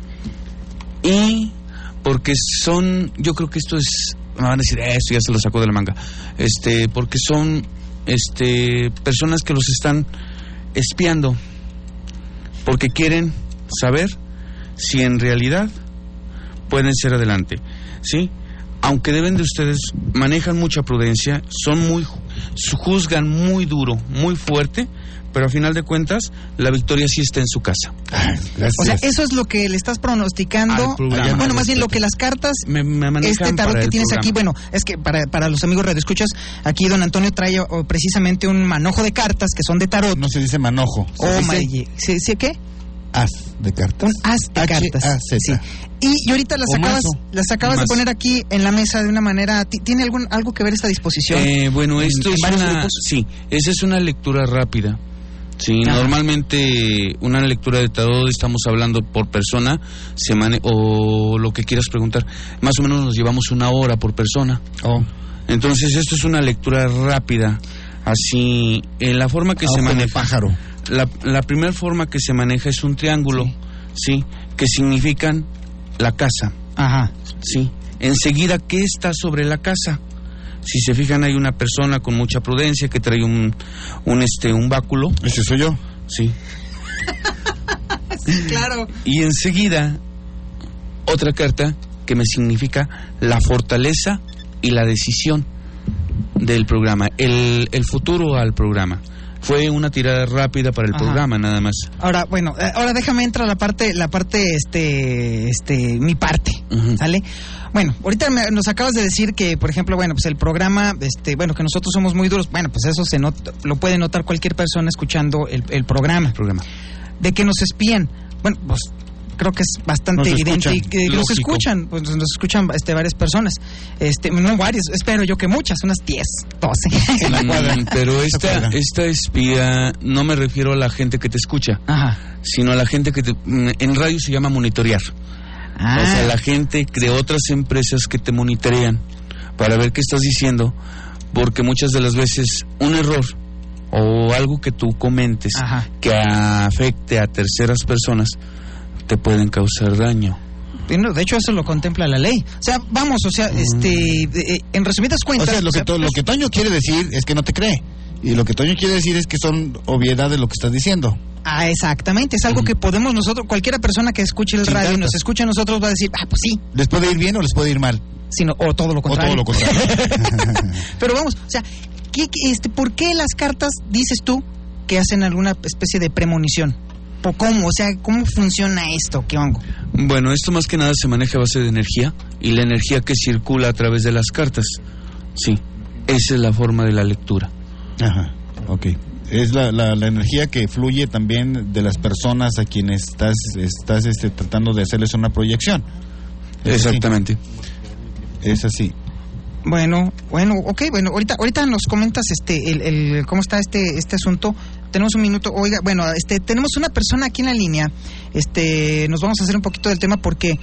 [SPEAKER 9] Y porque son, yo creo que esto es, me van a decir, eh, esto ya se lo sacó de la manga, este, porque son, este, personas que los están espiando. porque quieren saber si en realidad pueden ser adelante, ¿sí? Aunque deben de ustedes, manejan mucha prudencia, son muy, juzgan muy duro, muy fuerte, pero a final de cuentas, la victoria sí está en su casa.
[SPEAKER 6] Gracias. O sea, eso es lo que le estás pronosticando. Bueno, más bien lo que las cartas,
[SPEAKER 9] me, me
[SPEAKER 6] este tarot que tienes programa. Aquí, bueno, es que para, para los amigos radioescuchas, aquí don Antonio trae oh, precisamente un manojo de cartas que son de tarot.
[SPEAKER 7] No se dice manojo.
[SPEAKER 6] Oh, my, ¿sí, ¿sí qué?
[SPEAKER 7] As de cartas.
[SPEAKER 6] Un as de
[SPEAKER 7] H
[SPEAKER 6] cartas.
[SPEAKER 7] A Z.
[SPEAKER 6] Sí. Y, y ahorita las
[SPEAKER 7] o
[SPEAKER 6] acabas,
[SPEAKER 7] mazo.
[SPEAKER 6] las acabas de poner aquí en la mesa de una manera. ¿Tiene algún algo que ver esta disposición?
[SPEAKER 9] Eh, bueno, esto
[SPEAKER 6] en,
[SPEAKER 9] es
[SPEAKER 6] en
[SPEAKER 9] una.
[SPEAKER 6] grupos?
[SPEAKER 9] Sí, esa es una lectura rápida. Sí,
[SPEAKER 6] Ajá.
[SPEAKER 9] Normalmente una lectura de tarot estamos hablando por persona, semana o lo que quieras preguntar. Más o menos nos llevamos una hora por persona.
[SPEAKER 7] Oh.
[SPEAKER 9] Entonces esto es una lectura rápida, así en la forma que
[SPEAKER 7] ah,
[SPEAKER 9] se maneja.
[SPEAKER 7] De pájaro.
[SPEAKER 9] La, la primera forma que se maneja es un triángulo, sí, ¿sí? Que significan la casa.
[SPEAKER 6] Ajá.
[SPEAKER 9] Sí. Enseguida, ¿qué está sobre la casa? Si se fijan, hay una persona con mucha prudencia que trae un, un este, un báculo.
[SPEAKER 7] ¿Ese soy yo?
[SPEAKER 9] Sí.
[SPEAKER 6] Sí, claro.
[SPEAKER 9] Y enseguida, otra carta que me significa la fortaleza y la decisión del programa, el, el futuro al programa. Fue una tirada rápida para el Ajá. programa, nada más.
[SPEAKER 6] Ahora, bueno, ahora déjame entrar a la parte, la parte, este, este, mi parte, uh-huh. ¿sale? Bueno, ahorita me, nos acabas de decir que, por ejemplo, bueno, pues el programa, este, bueno, que nosotros somos muy duros, bueno, pues eso se nota, lo puede notar cualquier persona escuchando el, el programa.
[SPEAKER 9] El programa.
[SPEAKER 6] De que nos espían, bueno, pues creo que es bastante
[SPEAKER 7] nos
[SPEAKER 6] evidente
[SPEAKER 7] escuchan,
[SPEAKER 6] que, que nos escuchan, pues nos escuchan este, varias personas, este, no varias, espero yo que muchas, unas diez, doce.
[SPEAKER 9] Mm, pero esta, esta espía, no me refiero a la gente que te escucha,
[SPEAKER 6] Ajá.
[SPEAKER 9] sino a la gente que te, en radio se llama monitorear. Ah. O sea, la gente de otras empresas que te monitorean para ver qué estás diciendo, porque muchas de las veces un error o algo que tú comentes
[SPEAKER 6] Ajá.
[SPEAKER 9] que afecte a terceras personas te pueden causar daño.
[SPEAKER 6] De hecho, eso lo contempla la ley. O sea, vamos, o sea, mm. este, eh, en resumidas cuentas...
[SPEAKER 7] O sea, lo que,
[SPEAKER 6] o sea,
[SPEAKER 7] to, lo que Toño quiere decir es que no te cree. Y lo que Toño quiere decir es que son obviedad de lo que estás diciendo.
[SPEAKER 6] Ah, exactamente. Es algo mm. que podemos nosotros, cualquiera persona que escuche el
[SPEAKER 7] Sin
[SPEAKER 6] radio y
[SPEAKER 7] tanto.
[SPEAKER 6] nos escuche a nosotros va a decir, ah, pues sí.
[SPEAKER 7] ¿Les puede ir bien o les puede ir mal?
[SPEAKER 6] Sino, o todo lo contrario.
[SPEAKER 7] O todo lo contrario.
[SPEAKER 6] Pero vamos, o sea, ¿qué, este, ¿por qué las cartas, dices tú, que hacen alguna especie de premonición? ¿O cómo? O sea, ¿cómo funciona esto? ¿Qué hongo?
[SPEAKER 9] Bueno, esto más que nada se maneja a base de energía y la energía que circula a través de las cartas. Sí, esa es la forma de la lectura.
[SPEAKER 7] Ajá, ok. Es la, la, la energía que fluye también de las personas a quienes estás, estás este, tratando de hacerles una proyección.
[SPEAKER 9] ¿Es Exactamente.
[SPEAKER 7] Así? Es así.
[SPEAKER 6] Bueno, bueno, ok, bueno, ahorita, ahorita nos comentas este, el, el, cómo está este, este asunto. Tenemos un minuto, oiga, bueno, este, tenemos una persona aquí en la línea, este, nos vamos a hacer un poquito del tema porque,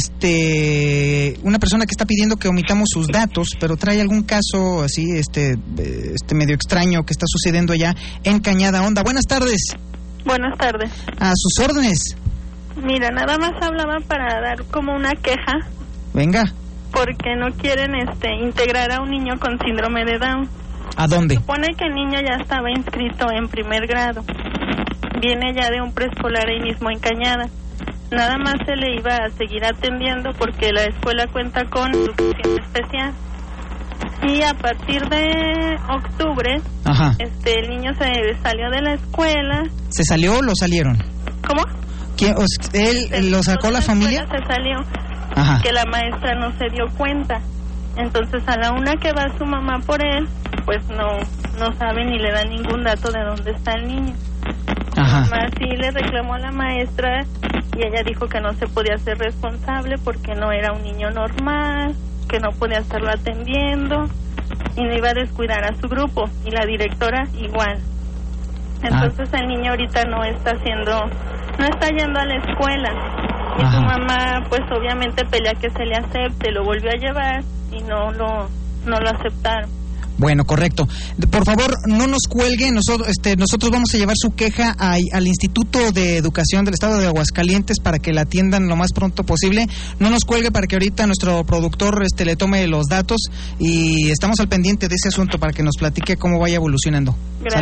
[SPEAKER 6] este, una persona que está pidiendo que omitamos sus datos, pero trae algún caso así, este, este medio extraño que está sucediendo allá en Cañada Honda. Buenas tardes.
[SPEAKER 2] Buenas tardes.
[SPEAKER 6] A sus órdenes.
[SPEAKER 2] Mira, nada más hablaba para dar como una queja.
[SPEAKER 6] Venga.
[SPEAKER 2] Porque no quieren, este, integrar a un niño con síndrome de Down.
[SPEAKER 6] ¿A dónde?
[SPEAKER 2] Se supone que el niño ya estaba inscrito en primer grado. Viene ya de un preescolar ahí mismo en Cañada. Nada más se le iba a seguir atendiendo porque la escuela cuenta con educación especial. Y a partir de octubre,
[SPEAKER 6] Ajá.
[SPEAKER 2] este el niño se salió de la escuela.
[SPEAKER 6] ¿Se salió o lo salieron?
[SPEAKER 2] ¿Cómo?
[SPEAKER 6] ¿Quién, o, ¿Él
[SPEAKER 2] se
[SPEAKER 6] lo sacó la, la familia?
[SPEAKER 2] Se salió.
[SPEAKER 6] Ajá.
[SPEAKER 2] Que la maestra no se dio cuenta. Entonces a la una que va su mamá por él, pues no no sabe ni le da ningún dato de dónde está el niño.
[SPEAKER 6] Ajá.
[SPEAKER 2] Mamá sí le reclamó a la maestra y ella dijo que no se podía ser responsable porque no era un niño normal, que no podía estarlo atendiendo y no iba a descuidar a su grupo, y la directora igual. Entonces ah. el niño ahorita no está haciendo, no está yendo a la escuela. Y Ajá. su mamá, pues obviamente pelea que se le acepte, lo volvió a llevar y no lo, no lo aceptaron.
[SPEAKER 6] Bueno, correcto. Por favor, no nos cuelgue. Nosotros, este, nosotros vamos a llevar su queja a, al Instituto de Educación del Estado de Aguascalientes para que la atiendan lo más pronto posible. No nos cuelgue para que ahorita nuestro productor este, le tome los datos y estamos al pendiente de ese asunto para que nos platique cómo vaya evolucionando.
[SPEAKER 2] Gracias.
[SPEAKER 6] ¿Sale?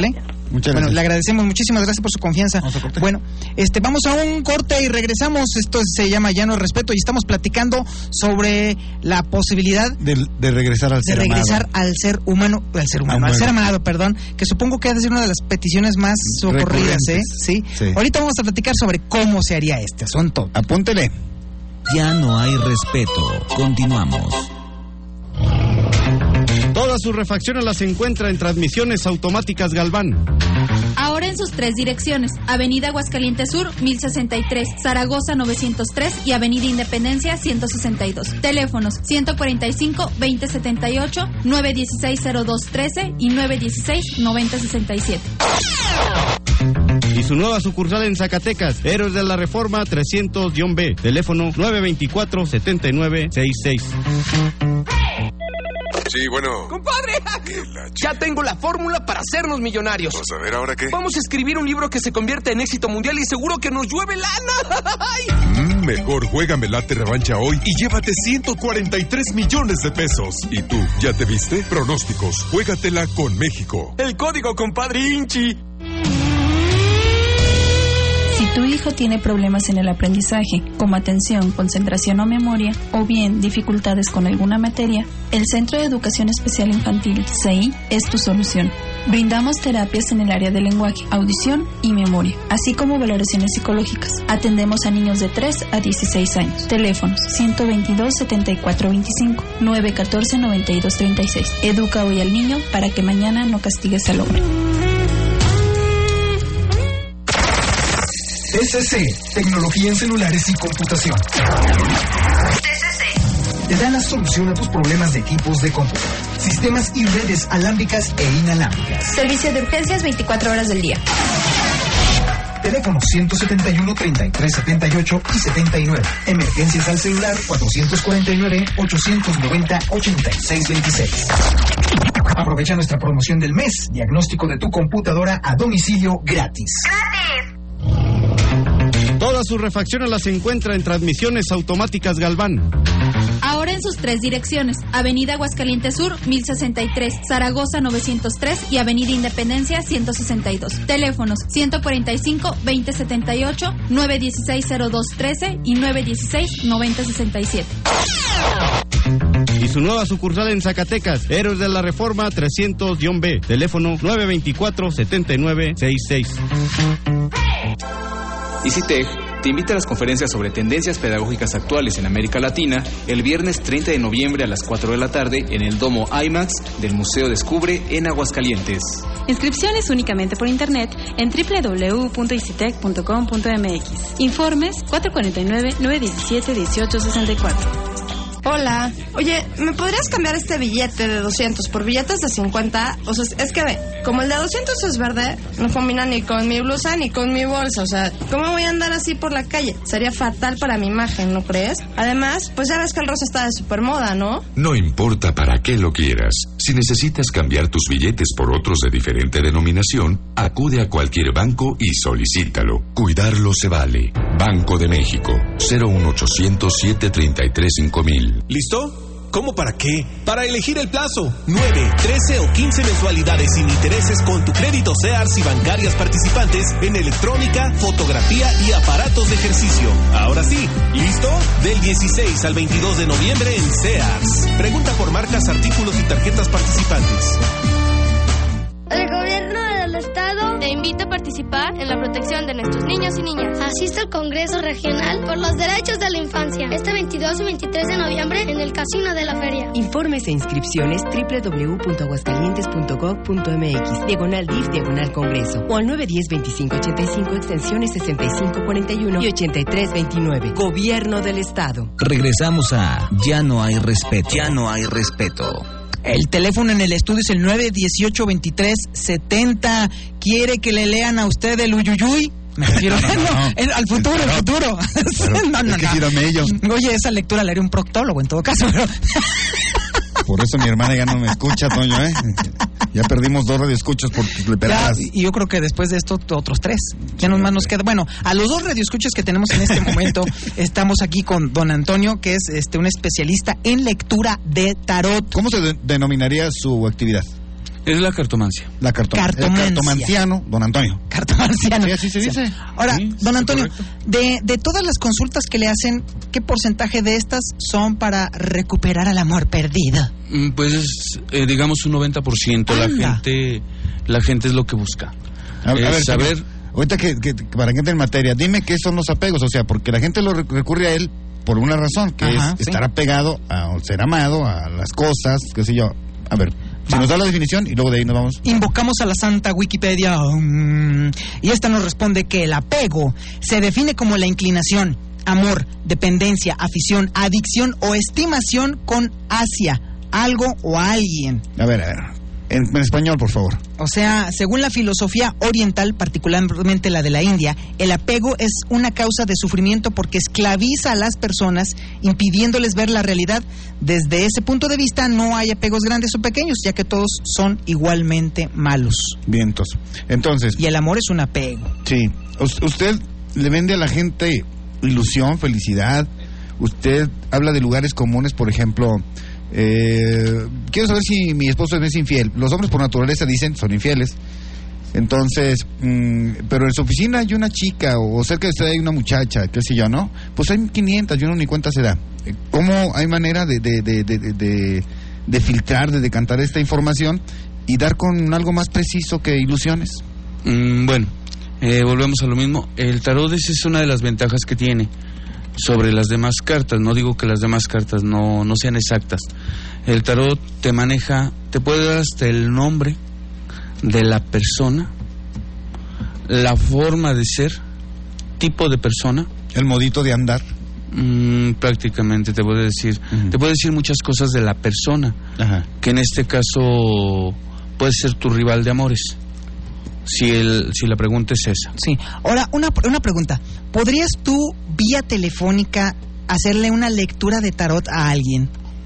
[SPEAKER 7] Muchas
[SPEAKER 6] bueno,
[SPEAKER 7] gracias.
[SPEAKER 6] le agradecemos, muchísimas gracias por su confianza. Bueno, este, vamos a un corte y regresamos. Esto se llama Ya no hay respeto y estamos platicando sobre la posibilidad
[SPEAKER 7] de, de regresar al
[SPEAKER 6] de
[SPEAKER 7] ser
[SPEAKER 6] regresar
[SPEAKER 7] amado.
[SPEAKER 6] al ser humano, al ser humano,
[SPEAKER 7] Amado.
[SPEAKER 6] al ser amado, perdón, que supongo que ha de ser una de las peticiones más socorridas, ¿eh? ¿Sí?
[SPEAKER 7] Sí.
[SPEAKER 6] Ahorita vamos a platicar sobre cómo se haría este asunto.
[SPEAKER 7] Apúntele.
[SPEAKER 10] Ya no hay respeto. Continuamos.
[SPEAKER 11] Todas sus refacciones las encuentra en Transmisiones Automáticas Galván.
[SPEAKER 12] Ahora en sus tres direcciones, Avenida Aguascalientes Sur, mil sesenta y tres, Zaragoza novecientos tres y Avenida Independencia ciento sesenta y dos. Teléfonos ciento cuarenta y cinco, veinte setenta y ocho, nueve dieciséis, cero dos trece y nueve dieciséis, noventa sesenta y siete.
[SPEAKER 11] Y su nueva sucursal en Zacatecas, Héroes de la Reforma trescientos B, teléfono nueve veinticuatro, setenta y nueve, sesenta y seis.
[SPEAKER 3] Sí, bueno.
[SPEAKER 4] ¡Compadre! Ya tengo la fórmula para hacernos millonarios.
[SPEAKER 3] Vamos a ver, ¿ahora qué?
[SPEAKER 4] Vamos a escribir un libro que se convierte en éxito mundial y seguro que nos llueve lana.
[SPEAKER 3] Mm, mejor juégame Late Revancha hoy y llévate ciento cuarenta y tres millones de pesos. ¿Y tú, ya te viste? Pronósticos, juégatela con México.
[SPEAKER 4] El código, compadre Inchi.
[SPEAKER 21] Si tu hijo tiene problemas en el aprendizaje, como atención, concentración o memoria, o bien dificultades con alguna materia, el Centro de Educación Especial Infantil, C E I, es tu solución. Brindamos terapias en el área de lenguaje, audición y memoria, así como valoraciones psicológicas. Atendemos a niños de tres a dieciséis años. Teléfonos ciento veintidós, setenta y cuatro veinticinco, nueve catorce, noventa y dos treinta y seis. Educa hoy al niño para que mañana no castigues al hombre.
[SPEAKER 1] T C C, Tecnología en Celulares y Computación. T C C te da la solución a tus problemas de equipos de cómputo, sistemas y redes alámbricas e inalámbricas.
[SPEAKER 23] Servicio de urgencias veinticuatro horas del día.
[SPEAKER 1] Teléfono ciento setenta y uno, treinta y tres setenta y ocho y setenta y nueve. Emergencias al celular cuatrocientos cuarenta y nueve, ochocientos noventa, ochenta y seis veintiséis. Aprovecha nuestra promoción del mes. Diagnóstico de tu computadora a domicilio gratis.
[SPEAKER 23] ¡Gratis!
[SPEAKER 11] Todas sus refacciones las encuentra en Transmisiones Automáticas Galván.
[SPEAKER 12] Ahora en sus tres direcciones, Avenida Aguascalientes Sur, mil sesenta y tres, Zaragoza novecientos tres y Avenida Independencia ciento sesenta y dos. Teléfonos ciento cuarenta y cinco, veinte setenta y ocho, nueve dieciséis, cero dos trece y nueve dieciséis, noventa sesenta y siete.
[SPEAKER 11] Y su nueva sucursal en Zacatecas, Héroes de la Reforma trescientos B, teléfono nueve veinticuatro, setenta y nueve, sesenta y seis.
[SPEAKER 20] ICITEG te invita a las conferencias sobre tendencias pedagógicas actuales en América Latina el viernes treinta de noviembre a las cuatro de la tarde en el Domo IMAX del Museo Descubre en Aguascalientes.
[SPEAKER 21] Inscripciones únicamente por internet en doble u doble u doble u punto icitec punto com punto m x. Informes cuatro cuatro nueve, nueve uno siete, uno ocho seis cuatro.
[SPEAKER 24] Hola, oye, ¿me podrías cambiar este billete de doscientos por billetes de cincuenta? O sea, es que ve, como el de doscientos es verde, no combina ni con mi blusa ni con mi bolsa. O sea, ¿cómo voy a andar así por la calle? Sería fatal para mi imagen, ¿no crees? Además, pues ya ves que el rosa está de supermoda, ¿no?
[SPEAKER 25] No importa para qué lo quieras. Si necesitas cambiar tus billetes por otros de diferente denominación, acude a cualquier banco y solicítalo. Cuidarlo se vale. Banco de México, cero uno ochocientos, siete treinta y tres, cinco mil.
[SPEAKER 26] ¿Listo? ¿Cómo para qué? Para elegir el plazo. nueve, trece o quince mensualidades sin intereses con tu crédito Sears y bancarias participantes en electrónica, fotografía y aparatos de ejercicio. Ahora sí, ¿listo? Del dieciséis al veintidós de noviembre en Sears. Pregunta por marcas, artículos y tarjetas participantes.
[SPEAKER 27] El gobierno del estado te invita a participar en la protección de nuestros niños y niñas. Asiste al Congreso Regional por los Derechos de la Infancia este veintidós y veintitrés de noviembre en el Casino de la Feria.
[SPEAKER 28] Informes e inscripciones doble u doble u doble u punto aguascalientes punto gov punto m x, diagonal D I F, diagonal Congreso, o al nueve uno cero, veinticinco ochenta y cinco, extensiones sesenta y cinco cuarenta y uno y ochenta y tres veintinueve. Gobierno del Estado.
[SPEAKER 10] Regresamos a Ya no hay respeto. Ya no hay respeto.
[SPEAKER 6] El teléfono en el estudio es el nueve dieciocho, veintitrés setenta. ¿Quiere que le lean a usted el uyuyuy? Me refiero no, no, no, el, al futuro, el futuro. Pero, no, no, no. Oye, esa lectura la haría un proctólogo en todo caso, pero...
[SPEAKER 7] Por eso mi hermana ya no me escucha, Toño, ¿eh? Ya perdimos dos radioescuchas por tus leperadas.
[SPEAKER 6] Y yo creo que después de esto, otros tres. Ya nos más nos queda. Bueno, a los dos radioescuchas que tenemos en este momento, estamos aquí con don Antonio, que es este un especialista en lectura de tarot.
[SPEAKER 7] ¿Cómo se de- denominaría su actividad?
[SPEAKER 9] Es la cartomancia.
[SPEAKER 7] La cartom-
[SPEAKER 6] Cartomancia.
[SPEAKER 7] El cartomanciano, don Antonio.
[SPEAKER 6] Cartomanciano.
[SPEAKER 7] Sí, así se dice.
[SPEAKER 6] Sí. Ahora,
[SPEAKER 7] Sí,
[SPEAKER 6] don
[SPEAKER 7] sí,
[SPEAKER 6] Antonio,
[SPEAKER 7] correcto.
[SPEAKER 6] de, de todas las consultas que le hacen, ¿qué porcentaje de estas son para recuperar el amor perdido?
[SPEAKER 9] Mm, Pues eh, digamos un noventa por ciento. La
[SPEAKER 6] Anda.
[SPEAKER 9] gente, la gente es lo que busca.
[SPEAKER 7] A, a
[SPEAKER 9] Es
[SPEAKER 7] ver,
[SPEAKER 9] saber.
[SPEAKER 7] Toño, ahorita que, que, que para que entre en materia, dime qué son los apegos, o sea, porque la gente lo rec- recurre a él por una razón, que
[SPEAKER 6] Ajá,
[SPEAKER 7] es
[SPEAKER 6] sí.
[SPEAKER 7] estar apegado a ser amado, a las cosas, qué sé yo. A ver, si nos da la definición y luego de ahí nos vamos.
[SPEAKER 6] Invocamos a la Santa Wikipedia um, y esta nos responde que el apego se define como la inclinación, amor, dependencia, afición, adicción o estimación con hacia algo o alguien.
[SPEAKER 7] A ver, a ver, en, en español, por favor.
[SPEAKER 6] O sea, según la filosofía oriental, particularmente la de la India, el apego es una causa de sufrimiento porque esclaviza a las personas, impidiéndoles ver la realidad. Desde ese punto de vista, no hay apegos grandes o pequeños, ya que todos son igualmente malos.
[SPEAKER 7] Vientos. Entonces.
[SPEAKER 6] Y el amor es un apego.
[SPEAKER 7] Sí. Us- usted le vende a la gente ilusión, felicidad. Usted habla de lugares comunes, por ejemplo. Eh, quiero saber si mi esposo es infiel. Los hombres por naturaleza dicen son infieles. Entonces, mmm, pero en su oficina hay una chica o cerca de usted hay una muchacha, qué sé yo, ¿no? Pues hay quinientas y uno ni cuenta se da. ¿Cómo hay manera de, de, de, de, de, de filtrar, de decantar esta información y dar con algo más preciso que ilusiones?
[SPEAKER 9] Mm, bueno, eh, volvemos a lo mismo. El tarot es, es una de las ventajas que tiene sobre las demás cartas. No digo que las demás cartas no, no sean exactas. El tarot te maneja, te puede dar hasta el nombre de la persona, la forma de ser, tipo de persona,
[SPEAKER 7] el modito de andar.
[SPEAKER 9] Mm, prácticamente te puede decir, uh-huh. te puede decir muchas cosas de la persona. Ajá. Que en este caso puede ser tu rival de amores. Si el, si la pregunta es esa.
[SPEAKER 6] Sí. Ahora, una, una pregunta. ¿Podrías tú, vía telefónica, hacerle una lectura de tarot a alguien?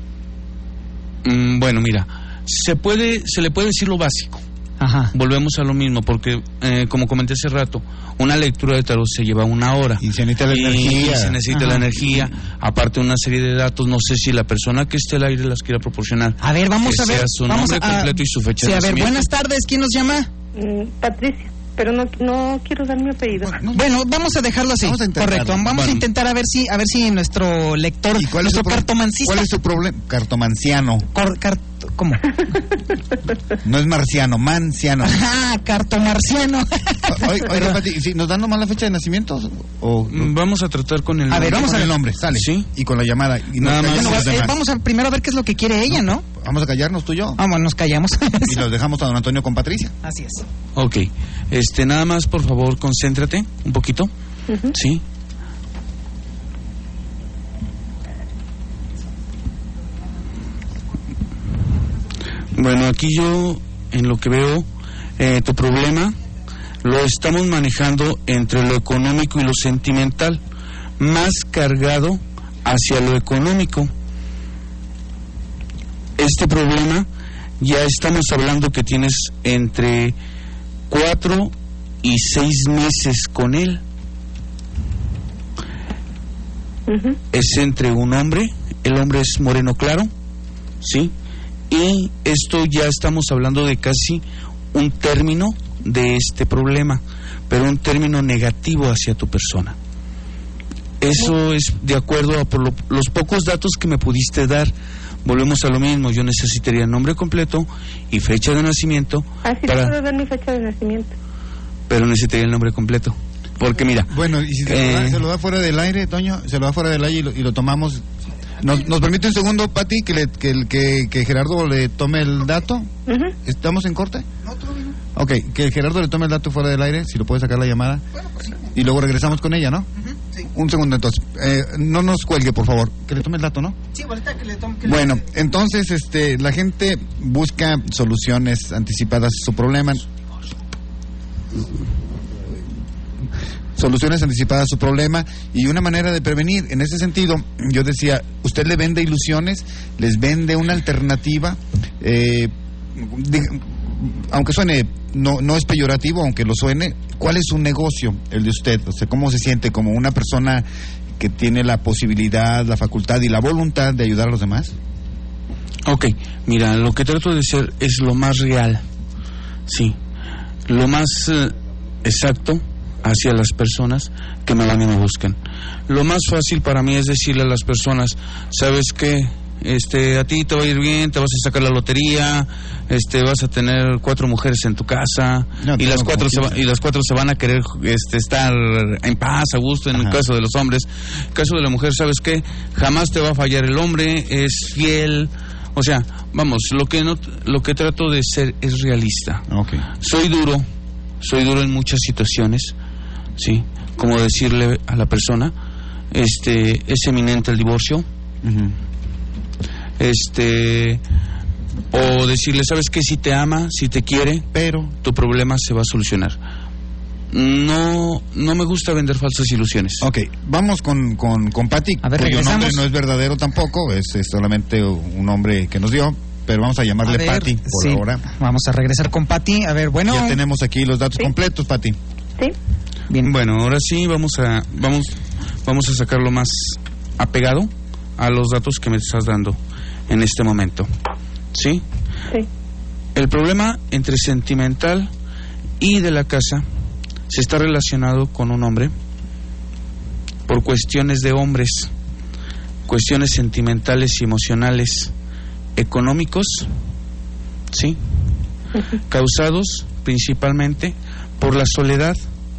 [SPEAKER 9] Mm, bueno, mira, se puede, se le puede decir lo básico.
[SPEAKER 6] Ajá.
[SPEAKER 9] Volvemos a lo mismo, porque, eh, como comenté hace rato, una lectura de tarot se lleva una hora.
[SPEAKER 7] Y se necesita la
[SPEAKER 9] y,
[SPEAKER 7] energía.
[SPEAKER 9] Y se necesita Ajá. la energía, aparte una serie de datos. No sé si la persona que esté al aire las quiera proporcionar.
[SPEAKER 6] A ver, vamos
[SPEAKER 9] que
[SPEAKER 6] a ver.
[SPEAKER 9] Sea su
[SPEAKER 6] vamos
[SPEAKER 9] nombre
[SPEAKER 6] a,
[SPEAKER 9] completo y su fecha
[SPEAKER 6] sí,
[SPEAKER 9] de
[SPEAKER 6] a ver,
[SPEAKER 9] nacimiento.
[SPEAKER 6] buenas tardes. ¿Quién nos llama?
[SPEAKER 2] Mm, Patricia. Pero no, no quiero dar mi apellido.
[SPEAKER 6] Bueno, vamos a dejarlo así. Vamos a Correcto. Vamos bueno. a intentar a ver si a ver si nuestro lector,
[SPEAKER 7] ¿Y cuál
[SPEAKER 6] nuestro
[SPEAKER 7] es
[SPEAKER 6] cartomancista.
[SPEAKER 7] ¿Cuál es su problema? Cartomanciano.
[SPEAKER 6] Cor, car, ¿Cómo?
[SPEAKER 7] No es marciano, manciano.
[SPEAKER 6] Ah, cartomarciano.
[SPEAKER 7] Oiga, oiga Pati, ¿sí, ¿nos dan nomás la fecha de nacimiento? O,
[SPEAKER 9] vamos a tratar con el
[SPEAKER 6] nombre. A ver, vamos
[SPEAKER 7] con
[SPEAKER 6] a
[SPEAKER 7] el nombre, sale.
[SPEAKER 9] Sí.
[SPEAKER 7] Y con la llamada. Y
[SPEAKER 9] Nada más.
[SPEAKER 6] Bueno, eh, vamos a primero a ver qué es lo que quiere ella, ¿no?
[SPEAKER 7] ¿no? Vamos a callarnos tú y yo.
[SPEAKER 6] Vamos, nos callamos.
[SPEAKER 7] Y los dejamos a don Antonio con Patricia.
[SPEAKER 6] Así es.
[SPEAKER 9] Ok. Este, nada más, por favor, concéntrate un poquito. Uh-huh. Sí. Bueno, aquí yo, en lo que veo, eh, tu problema lo estamos manejando entre lo económico y lo sentimental, más cargado hacia lo económico. Este problema ya estamos hablando que tienes entre cuatro y seis meses con él. Uh-huh. Es entre un hombre, el hombre es moreno claro, ¿sí? Y esto ya estamos hablando de casi un término de este problema, pero un término negativo hacia tu persona. Eso es de acuerdo a por lo, los pocos datos que me pudiste dar. Volvemos a lo mismo, yo necesitaría el nombre completo y fecha de nacimiento.
[SPEAKER 2] Ah, sí, para... puedo dar mi fecha de nacimiento.
[SPEAKER 9] Pero necesitaría el nombre completo. Porque mira...
[SPEAKER 7] Bueno, y si se, eh... lo da, se lo da fuera del aire, Toño, se lo da fuera del aire y lo, y lo tomamos... ¿Nos, ¿Nos permite un segundo, Pati, que, le, que, que, que Gerardo le tome el dato? Uh-huh. ¿Estamos en corte?
[SPEAKER 6] No, todavía no.
[SPEAKER 7] Ok, que Gerardo le tome el dato fuera del aire, si lo puede sacar la llamada. Bueno, pues sí. Y luego regresamos con ella, ¿no? Uh-huh, sí. Un segundo, entonces. Eh, no nos cuelgue, por favor. Que le tome el dato, ¿no?
[SPEAKER 6] Sí, ahorita que le tome... Que
[SPEAKER 7] bueno,
[SPEAKER 6] le...
[SPEAKER 7] entonces, este, la gente busca soluciones anticipadas a su problema. Soluciones anticipadas a su problema y una manera de prevenir. En ese sentido, yo decía, usted le vende ilusiones, les vende una alternativa, eh, de, aunque suene, no, no es peyorativo, aunque lo suene, ¿cuál es su negocio, el de usted? O sea, ¿cómo se siente como una persona que tiene la posibilidad, la facultad y la voluntad de ayudar a los demás?
[SPEAKER 9] Ok, mira, lo que trato de ser es lo más real Sí, lo más eh, exacto hacia las personas que me van y me buscan. Lo más fácil para mí es decirle a las personas, ¿sabes qué? Este, a ti te va a ir bien, te vas a sacar la lotería, este, vas a tener cuatro mujeres en tu casa, no, y las cuatro se va, y las cuatro se van a querer este, estar en paz, a gusto, en Ajá. el caso de los hombres. En el caso de la mujer, ¿sabes qué? Jamás te va a fallar el hombre, es fiel. O sea, vamos, lo que no, lo que trato de ser es realista.
[SPEAKER 7] Okay.
[SPEAKER 9] Soy duro, soy duro en muchas situaciones, sí, como decirle a la persona, este, es eminente el divorcio. Uh-huh. Este, o decirle, ¿sabes qué? Si te ama, si te quiere, pero tu problema se va a solucionar. No, no me gusta vender falsas ilusiones.
[SPEAKER 7] Ok, vamos con, con, con Pati, cuyo nombre no es verdadero tampoco, es, es solamente un nombre que nos dio, pero vamos a llamarle a Pati por
[SPEAKER 6] sí,
[SPEAKER 7] ahora.
[SPEAKER 6] Vamos a regresar con Pati, a ver, bueno.
[SPEAKER 7] Ya tenemos aquí los datos
[SPEAKER 2] ¿Sí?
[SPEAKER 7] completos, Pati.
[SPEAKER 2] Sí.
[SPEAKER 9] Bien. Bueno, ahora sí vamos a, vamos, vamos a sacarlo más apegado a los datos que me estás dando en este momento. ¿Sí?
[SPEAKER 2] Sí.
[SPEAKER 9] El problema entre sentimental y de la casa se está relacionado con un hombre por cuestiones de hombres, cuestiones sentimentales y emocionales, económicos, ¿sí? Uh-huh. Causados principalmente por la soledad,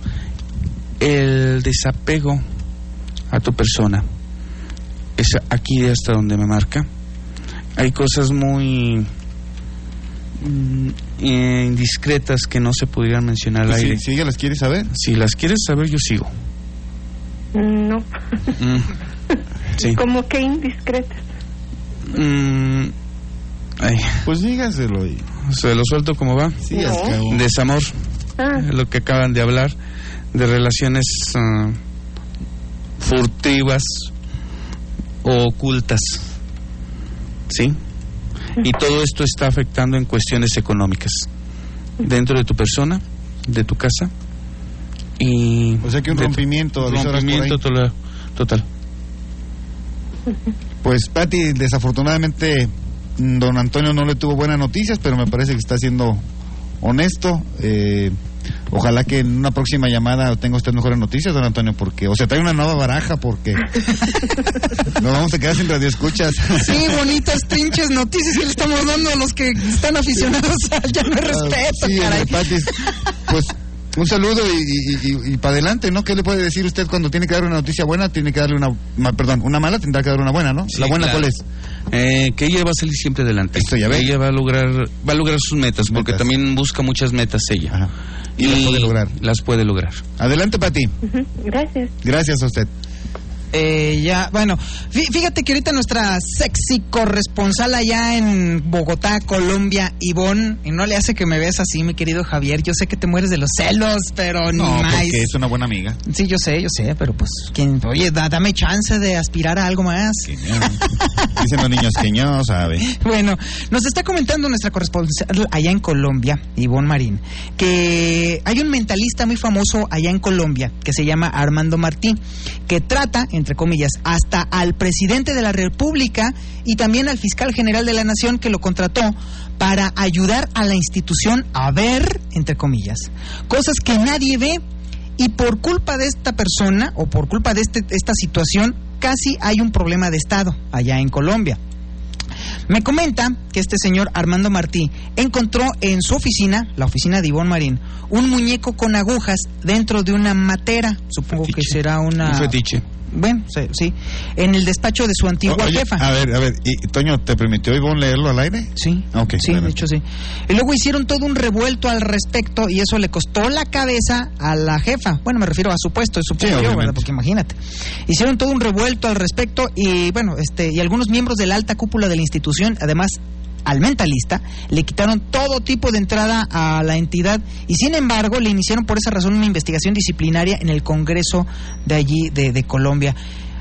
[SPEAKER 9] el desapego a tu persona. Es aquí hasta donde me marca. Hay cosas muy mm, indiscretas que no se pudieran mencionar al aire.
[SPEAKER 7] ¿Si ella las quiere saber?
[SPEAKER 9] Si las quieres saber, yo sigo.
[SPEAKER 2] No.
[SPEAKER 9] Mm, sí.
[SPEAKER 2] ¿Cómo que indiscretas?
[SPEAKER 9] Mm, ay.
[SPEAKER 7] Pues dígaselo. Y...
[SPEAKER 9] ¿Se lo suelto como va?
[SPEAKER 7] Sí, no.
[SPEAKER 9] Desamor.
[SPEAKER 2] Ah.
[SPEAKER 9] Lo que acaban de hablar, de relaciones uh, furtivas o ocultas. ¿Sí? Y todo esto está afectando en cuestiones económicas dentro de tu persona, de tu casa, y
[SPEAKER 7] o sea que un rompimiento,
[SPEAKER 9] un rompimiento total, total.
[SPEAKER 7] Pues Pati, desafortunadamente don Antonio no le tuvo buenas noticias, pero me parece que está siendo honesto. eh, Ojalá que en una próxima llamada tenga usted mejores noticias, don Antonio, porque, o sea, trae una nueva baraja, porque nos vamos a quedar sin radioescuchas.
[SPEAKER 6] Sí, bonitas pinches noticias que le estamos dando a los que están aficionados al Ya No Hay Respeto,
[SPEAKER 7] sí,
[SPEAKER 6] caray.
[SPEAKER 7] Patis, pues un saludo y, y, y, y para adelante, ¿no? ¿Qué le puede decir usted cuando tiene que dar una noticia buena? Tiene que darle una, ma, perdón, una mala, tendrá que dar una buena, ¿no?
[SPEAKER 9] Sí,
[SPEAKER 7] ¿La buena
[SPEAKER 9] claro.
[SPEAKER 7] cuál es?
[SPEAKER 9] Eh, que ella va a salir siempre adelante.
[SPEAKER 7] Esto ya ve.
[SPEAKER 9] Ella va a lograr, va a lograr sus metas, metas. Porque también busca muchas metas ella.
[SPEAKER 7] Ajá. Y, y las puede lograr.
[SPEAKER 9] Las puede lograr.
[SPEAKER 7] Adelante, Pati.
[SPEAKER 2] Uh-huh. Gracias.
[SPEAKER 7] Gracias a usted.
[SPEAKER 6] Eh, ya, bueno, fíjate que ahorita nuestra sexy corresponsal allá en Bogotá, Colombia, Ivonne, y no le hace que me veas así, mi querido Javier. Yo sé que te mueres de los celos, pero ni
[SPEAKER 7] no,
[SPEAKER 6] más.
[SPEAKER 7] Porque es una buena amiga.
[SPEAKER 6] Sí, yo sé, yo sé, pero pues, ¿quién? Oye, da, dame chance de aspirar a algo más.
[SPEAKER 7] Dicen los niños que no sabe.
[SPEAKER 6] Bueno, nos está comentando nuestra corresponsal allá en Colombia, Ivonne Marín, que hay un mentalista muy famoso allá en Colombia que se llama Armando Martí, que trata, entre comillas, hasta al presidente de la República y también al fiscal general de la Nación, que lo contrató para ayudar a la institución a ver, entre comillas, cosas que nadie ve, y por culpa de esta persona o por culpa de este, esta situación casi hay un problema de Estado allá en Colombia. Me comenta que este señor Armando Martí encontró en su oficina, la oficina de Ivonne Marín, un muñeco con agujas dentro de una matera. Supongo fetiche. Que será una...
[SPEAKER 9] Un fetiche.
[SPEAKER 6] Bueno, sí, sí, en el despacho de su antigua
[SPEAKER 7] Oye,
[SPEAKER 6] jefa.
[SPEAKER 7] A ver, a ver, ¿y Toño, te permitió Ivonne leerlo al aire?
[SPEAKER 6] Sí,
[SPEAKER 7] okay,
[SPEAKER 6] sí,
[SPEAKER 7] bueno.
[SPEAKER 6] de hecho sí. Y luego hicieron todo un revuelto al respecto y eso le costó la cabeza a la jefa. Bueno, me refiero a su puesto, supongo sí, yo, ¿verdad? Porque imagínate. Hicieron todo un revuelto al respecto y bueno, este y algunos miembros de la alta cúpula de la institución, además al mentalista, le quitaron todo tipo de entrada a la entidad y sin embargo le iniciaron por esa razón una investigación disciplinaria en el Congreso de allí de, de Colombia.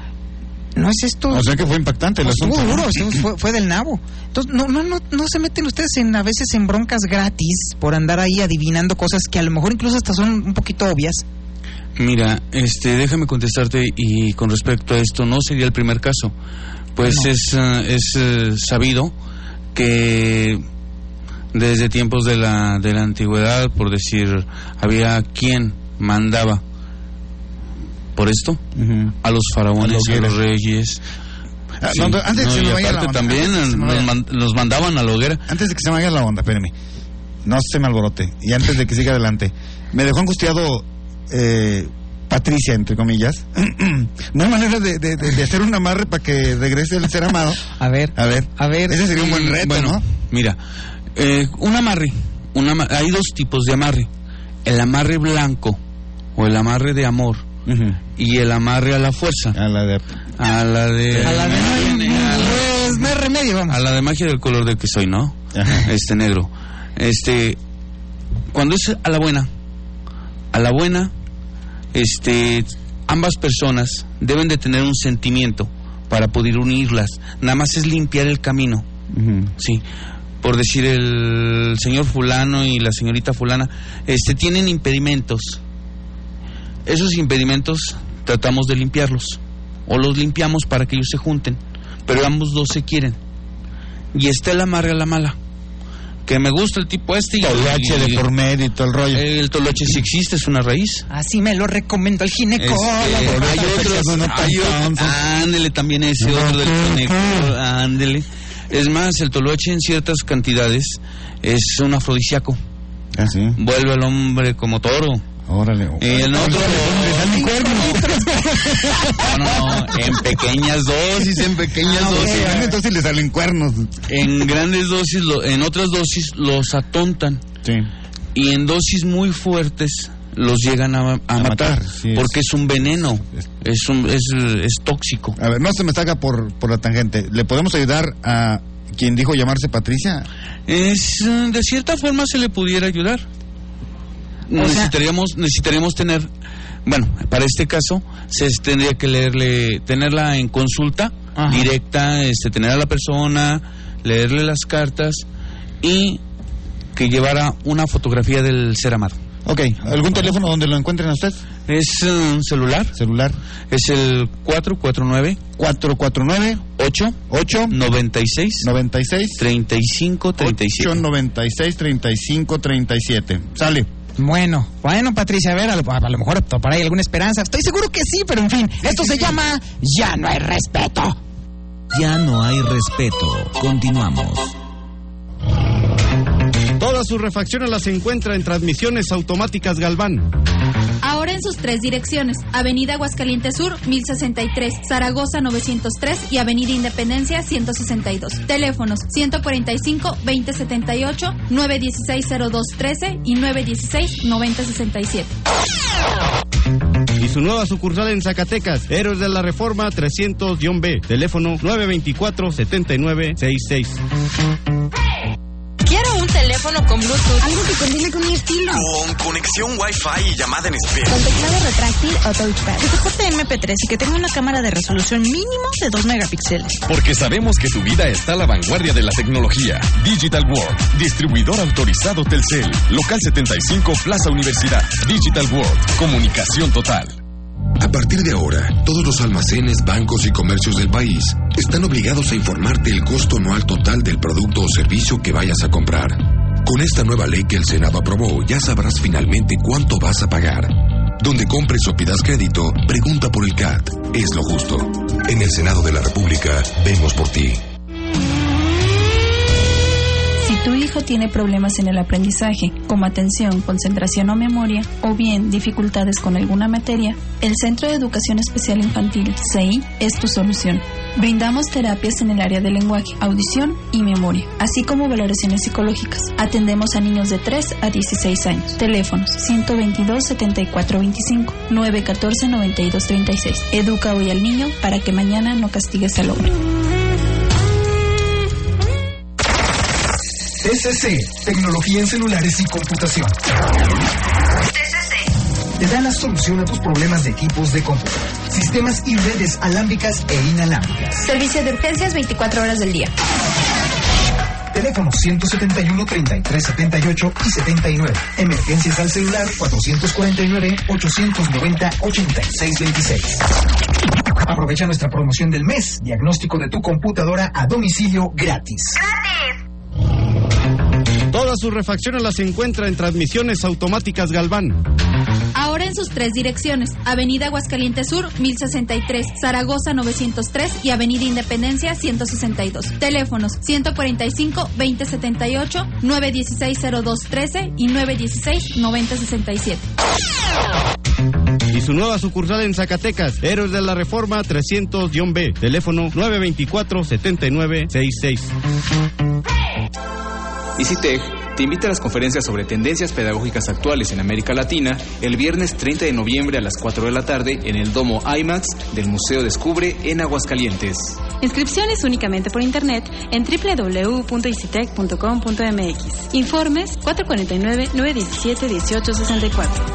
[SPEAKER 6] ¿No es esto?
[SPEAKER 7] O sea que fue impactante el
[SPEAKER 6] estuvo
[SPEAKER 7] asunto.
[SPEAKER 6] Duro, estuvo, fue, fue del nabo. Entonces, no, no, no, no se meten ustedes en a veces en broncas gratis por andar ahí adivinando cosas que a lo mejor incluso hasta son un poquito obvias.
[SPEAKER 9] Mira, este, déjame contestarte y con respecto a esto, no sería el primer caso. Pues no. es, uh, es uh, sabido que Desde tiempos de la, de la antigüedad, por decir, había quien mandaba por esto, uh-huh. a los faraones, a, a los reyes.
[SPEAKER 7] Ah, sí. no, antes de
[SPEAKER 9] no,
[SPEAKER 7] que se
[SPEAKER 9] y
[SPEAKER 7] me vaya
[SPEAKER 9] aparte
[SPEAKER 7] la onda,
[SPEAKER 9] también
[SPEAKER 7] nos,
[SPEAKER 9] vaya... man, los mandaban a la hoguera.
[SPEAKER 7] Antes de que se me vaya la onda, espérame, no se me alborote, y antes de que siga adelante, me dejó angustiado eh, Patricia, entre comillas. No hay manera de, de, de, de hacer un amarre para que regrese el ser amado.
[SPEAKER 6] A ver,
[SPEAKER 7] a ver,
[SPEAKER 6] a ver.
[SPEAKER 7] Ese sería un buen reto,
[SPEAKER 9] bueno,
[SPEAKER 7] ¿no?
[SPEAKER 9] Mira, eh, un amarre, un amarre, hay dos tipos de amarre, el amarre blanco o el amarre de amor. Uh-huh. Y el amarre a la fuerza.
[SPEAKER 7] A la de...
[SPEAKER 9] A la de...
[SPEAKER 6] A la de... Pues no hay remedio, vamos.
[SPEAKER 9] A la de magia del color del que soy, ¿no? Ajá. Este negro. Este... Cuando es a la buena, a la buena, este... ambas personas deben de tener un sentimiento para poder unirlas. Nada más es limpiar el camino. Uh-huh. Sí. Por decir, el señor fulano y la señorita fulana, este, tienen impedimentos. Esos impedimentos tratamos de limpiarlos, o los limpiamos para que ellos se junten, pero ambos dos se quieren. Y está el amarre a la mala, que me gusta el tipo este.
[SPEAKER 7] Toloache de por medio y todo el rollo.
[SPEAKER 9] El toloache sí existe, es una raíz.
[SPEAKER 6] Así me lo recomendó el ginecólogo.
[SPEAKER 9] Este, hay otros, no hay otros, ándele también ese otro del ginecólogo, ándele. Es más, el toloache en ciertas cantidades es un afrodisíaco.
[SPEAKER 7] ¿Ah, sí?
[SPEAKER 9] Vuelve al hombre como toro.
[SPEAKER 7] Órale.
[SPEAKER 9] Y el otro... No, no, no, en pequeñas dosis, en pequeñas ah, dosis.
[SPEAKER 7] En grandes dosis le salen cuernos.
[SPEAKER 9] En grandes dosis, lo, en otras dosis los atontan.
[SPEAKER 7] Sí.
[SPEAKER 9] Y en dosis muy fuertes los llegan a, a, a matar, matar sí, porque es. es un veneno, es, un, es, es tóxico.
[SPEAKER 7] A ver, no se me saca por, por la tangente. ¿Le podemos ayudar a quien dijo llamarse Patricia?
[SPEAKER 9] Es, de cierta forma se le pudiera ayudar. Necesitaríamos, necesitaríamos tener, bueno, para este caso se tendría que leerle, tenerla en consulta Ajá. directa, este, tener a la persona, leerle las cartas y que llevara una fotografía del ser amado.
[SPEAKER 7] Ok, ¿algún teléfono donde lo encuentren a usted?
[SPEAKER 9] Es un celular.
[SPEAKER 7] Celular.
[SPEAKER 9] Es el cuatro cuatro nueve.
[SPEAKER 7] cuatro cuatro nueve.
[SPEAKER 9] ocho.
[SPEAKER 7] ocho.
[SPEAKER 9] noventa y seis.
[SPEAKER 7] noventa y seis.
[SPEAKER 9] treinta y cinco, treinta y siete.
[SPEAKER 7] ocho, noventa y seis, treinta y cinco, treinta y siete. Sale.
[SPEAKER 6] Bueno, bueno, Patricia, a ver, a lo, a lo mejor por ahí alguna esperanza. Estoy seguro que sí, pero en fin, sí, esto sí, se sí. llama Ya no hay respeto.
[SPEAKER 10] Ya no hay respeto. Continuamos.
[SPEAKER 11] Todas sus refacciones las encuentra en Transmisiones Automáticas Galván.
[SPEAKER 12] Ahora en sus tres direcciones: Avenida Aguascalientes Sur, mil sesenta y tres, Zaragoza novecientos tres y Avenida Independencia ciento sesenta y dos. Teléfonos ciento cuarenta y cinco, veinte setenta y ocho, nueve dieciséis, cero dos trece y nueve dieciséis, noventa sesenta y siete.
[SPEAKER 11] Y su nueva sucursal en Zacatecas, Héroes de la Reforma trescientos B, teléfono nueve veinticuatro, setenta y nueve, sesenta y seis.
[SPEAKER 18] Quiero un teléfono con Bluetooth.
[SPEAKER 5] Algo que combine con mi estilo.
[SPEAKER 8] Con conexión Wi-Fi y llamada en espera.
[SPEAKER 5] Con teclado retráctil o touchpad.
[SPEAKER 18] Que soporte eme pe tres y que tenga una cámara de resolución mínimo de dos megapíxeles.
[SPEAKER 8] Porque sabemos que tu vida está a la vanguardia de la tecnología. Digital World, distribuidor autorizado Telcel. Local setenta y cinco, Plaza Universidad. Digital World, comunicación total.
[SPEAKER 25] A partir de ahora, todos los almacenes, bancos y comercios del país están obligados a informarte el costo anual total del producto o servicio que vayas a comprar. Con esta nueva ley que el Senado aprobó, ya sabrás finalmente cuánto vas a pagar. Donde compres o pidas crédito, pregunta por el C A T. Es lo justo. En el Senado de la República, vemos por ti.
[SPEAKER 21] Si tu hijo tiene problemas en el aprendizaje, como atención, concentración o memoria, o bien dificultades con alguna materia, el Centro de Educación Especial Infantil, C E I, es tu solución. Brindamos terapias en el área de lenguaje, audición y memoria, así como valoraciones psicológicas. Atendemos a niños de tres a dieciséis años. Teléfonos ciento veintidós, setenta y cuatro veinticinco, nueve catorce, noventa y dos treinta y seis. Educa hoy al niño para que mañana no castigues al hombre.
[SPEAKER 1] T C C, Tecnología en Celulares y Computación. T C C te da la solución a tus problemas de equipos de cómputo, sistemas y redes alámbricas e inalámbricas.
[SPEAKER 23] Servicio de urgencias veinticuatro horas del día.
[SPEAKER 1] Teléfono ciento setenta y uno, treinta y tres, setenta y ocho y setenta y nueve. Emergencias al celular cuatrocientos cuarenta y nueve, ochocientos noventa, ochenta y seis veintiséis. Aprovecha nuestra promoción del mes. Diagnóstico de tu computadora a domicilio gratis.
[SPEAKER 23] ¡Gratis!
[SPEAKER 11] Todas sus refacciones las encuentra en Transmisiones Automáticas Galván.
[SPEAKER 12] Ahora en sus tres direcciones: Avenida Aguascalientes Sur, mil sesenta y tres, Zaragoza novecientos tres y Avenida Independencia ciento sesenta y dos. Teléfonos ciento cuarenta y cinco, veinte setenta y ocho, nueve dieciséis, cero dos trece y nueve dieciséis, noventa sesenta y siete.
[SPEAKER 11] Y su nueva sucursal en Zacatecas, Héroes de la Reforma trescientos B, teléfono nueve veinticuatro, setenta y nueve, sesenta y seis.
[SPEAKER 20] ICITEG te invita a las conferencias sobre tendencias pedagógicas actuales en América Latina el viernes treinta de noviembre a las cuatro de la tarde en el Domo IMAX del Museo Descubre en Aguascalientes.
[SPEAKER 3] Inscripciones únicamente por internet en doble u doble u doble u punto icitec punto com punto m x. Informes cuatro cuatro nueve, nueve uno siete, uno ocho seis cuatro.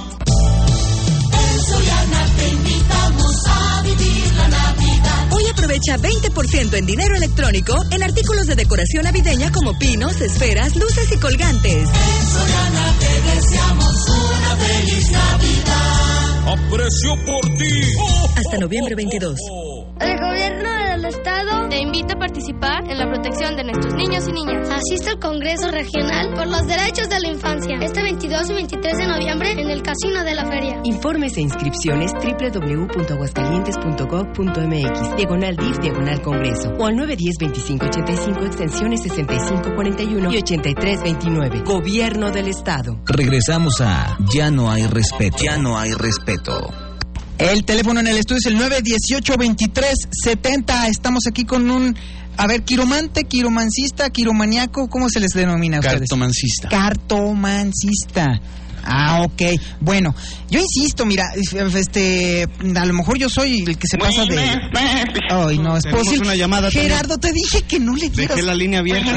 [SPEAKER 13] En Soriana te invitamos a vivir la Navidad. Hoy aprovecha veinte por ciento en dinero electrónico en artículos de decoración navideña como pinos, esferas, luces y colgantes. En Soriana te deseamos una feliz Navidad. Aprecio por ti. Hasta noviembre veintidós.
[SPEAKER 27] El gobierno del estado te invita a participar en la protección de nuestros niños y niñas. Asiste al Congreso Regional por los Derechos de la Infancia este veintidós y veintitrés de noviembre en el Casino de la Feria.
[SPEAKER 28] Informes e inscripciones doble u doble u doble u punto aguascalientes punto gov punto m x, diagonal D I F, diagonal Congreso, o al nueve uno cero, veinticinco ochenta y cinco, extensiones sesenta y cinco cuarenta y uno y ochenta y tres veintinueve. Gobierno del Estado.
[SPEAKER 10] Regresamos a Ya no hay respeto. Ya no hay respeto.
[SPEAKER 6] El teléfono en el estudio es el nueve dieciocho, veintitrés setenta. Estamos aquí con un, a ver, quiromante, quiromancista, quiromaniaco, ¿cómo se les denomina a ustedes?
[SPEAKER 9] Cartomancista.
[SPEAKER 6] Cartomancista. Ah, ok. Bueno, yo insisto, mira, este, a lo mejor yo soy el que se pasa de... Ay, no, es
[SPEAKER 11] Tenemos
[SPEAKER 6] posible.
[SPEAKER 11] una llamada,
[SPEAKER 6] Gerardo, te dije que no le dieras...
[SPEAKER 11] Dejé la línea abierta.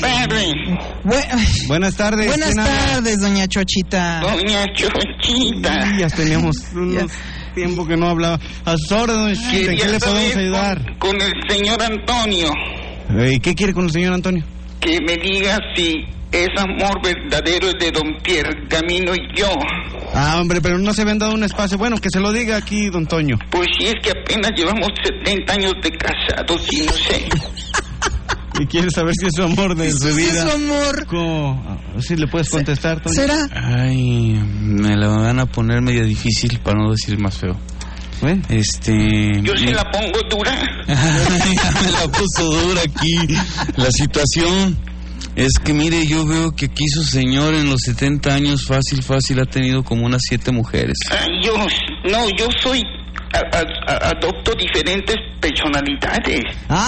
[SPEAKER 6] Bu-
[SPEAKER 11] Buenas tardes.
[SPEAKER 6] Buenas
[SPEAKER 11] ¿quién habla?
[SPEAKER 6] tardes, doña Chochita.
[SPEAKER 14] Doña Chochita.
[SPEAKER 11] Sí, ya teníamos unos tiempo que no hablaba. A sus órdenes, doña Chochita, ¿en qué le podemos ayudar?
[SPEAKER 14] Con, con el señor Antonio.
[SPEAKER 11] ¿Y qué quiere con el señor Antonio?
[SPEAKER 14] Que me diga si es amor verdadero de don Pierre Camino y yo.
[SPEAKER 11] Ah, hombre, pero no se habían dado un espacio. Bueno, que se lo diga aquí, don Toño.
[SPEAKER 14] Pues si es que apenas llevamos setenta años de casados y no sé.
[SPEAKER 11] ¿Y quieres saber si es su amor de su vida?
[SPEAKER 6] ¿Es su amor?
[SPEAKER 11] ¿Cómo? ¿Sí le puedes contestar, Toño?
[SPEAKER 6] ¿Será?
[SPEAKER 9] Ay, me la van a poner media difícil para no decir más feo.
[SPEAKER 11] ¿Eh?
[SPEAKER 9] Este...
[SPEAKER 14] Yo se la pongo dura.
[SPEAKER 9] Ya me la puso dura aquí. La situación es que, mire, yo veo que aquí su señor en los setenta años fácil, fácil ha tenido como unas siete mujeres.
[SPEAKER 14] Ay, yo, no, yo soy... A, a, adopto diferentes personalidades.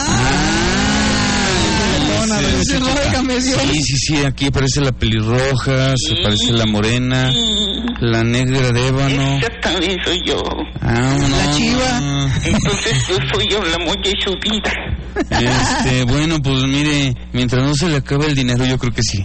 [SPEAKER 9] Sí, sí, sí, aquí aparece la pelirroja, se aparece la morena, la negra de ébano.
[SPEAKER 14] Esa también soy yo.
[SPEAKER 9] Ah, no,
[SPEAKER 6] la chiva.
[SPEAKER 14] Entonces yo soy yo la molla y su vida.
[SPEAKER 9] Este, bueno, pues mire, mientras no se le acabe el dinero, yo creo que sí.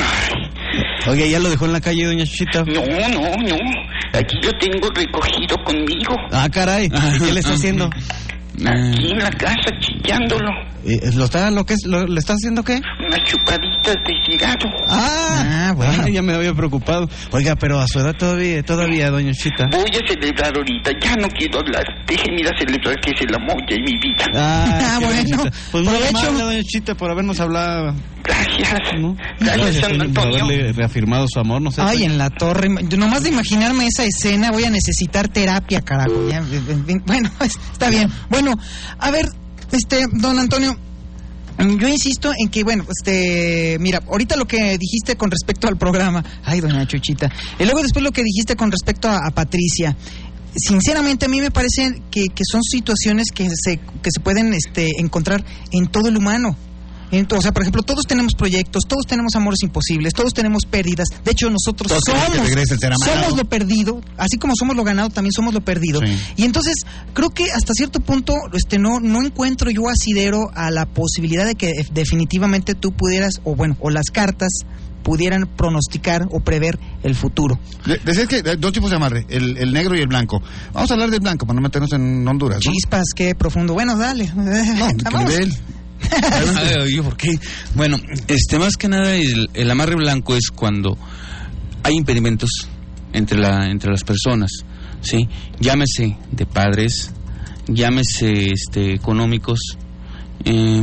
[SPEAKER 11] Oye, ¿ya lo dejó en la calle, doña Chuchita?
[SPEAKER 14] No, no, no. Aquí lo tengo recogido conmigo.
[SPEAKER 11] Ah, caray. ¿Qué le está haciendo?
[SPEAKER 14] Aquí en la casa chillándolo.
[SPEAKER 11] Eh, ¿Lo está, lo que es, lo, ¿Le está haciendo qué?
[SPEAKER 14] Unas chupaditas de cigarro.
[SPEAKER 11] Ah, ah bueno. Ah, ya me había preocupado. Oiga, pero a su edad todavía, todavía, doña Chuchita.
[SPEAKER 14] Voy a celebrar ahorita, ya no quiero hablar. Déjeme ir a celebrar que es el amor y mi vida.
[SPEAKER 11] Ah,
[SPEAKER 6] ah bueno.
[SPEAKER 11] Pues muy amable, doña Chuchita, por habernos hablado.
[SPEAKER 14] Gracias.
[SPEAKER 11] ¿No?
[SPEAKER 14] Gracias, San Antonio.
[SPEAKER 11] Por haberle reafirmado su amor, no sé.
[SPEAKER 6] Ay, en la torre. Nomás de imaginarme esa escena voy a necesitar terapia, carajo. Ya, bueno, está bien. Bueno, a ver, este, don Antonio, yo insisto en que, bueno, este, mira, ahorita lo que dijiste con respecto al programa, ay, doña Chuchita, y luego después lo que dijiste con respecto a, a Patricia, sinceramente a mí me parece que, que son situaciones que se, que se pueden, este, encontrar en todo el humano. Entonces, o sea, por ejemplo, todos tenemos proyectos, todos tenemos amores imposibles, todos tenemos pérdidas. De hecho, nosotros
[SPEAKER 7] todos
[SPEAKER 6] somos, somos lo perdido, así como somos lo ganado, también somos lo perdido. Sí. Y entonces, creo que hasta cierto punto, este, no, no encuentro yo asidero a la posibilidad de que definitivamente tú pudieras, o bueno, o las cartas pudieran pronosticar o prever el futuro.
[SPEAKER 7] De, decías que dos tipos de amarre, el, el negro y el blanco. Vamos a hablar del blanco para no meternos en Honduras, ¿no?
[SPEAKER 6] Chispas, qué profundo. Bueno, dale.
[SPEAKER 7] No, ¿qué nivel?
[SPEAKER 9] ¿Yo por qué? Bueno, este, más que nada el, el amarre blanco es cuando hay impedimentos entre la entre las personas, ¿sí? Llámese de padres, llámese este económicos, eh, bueno,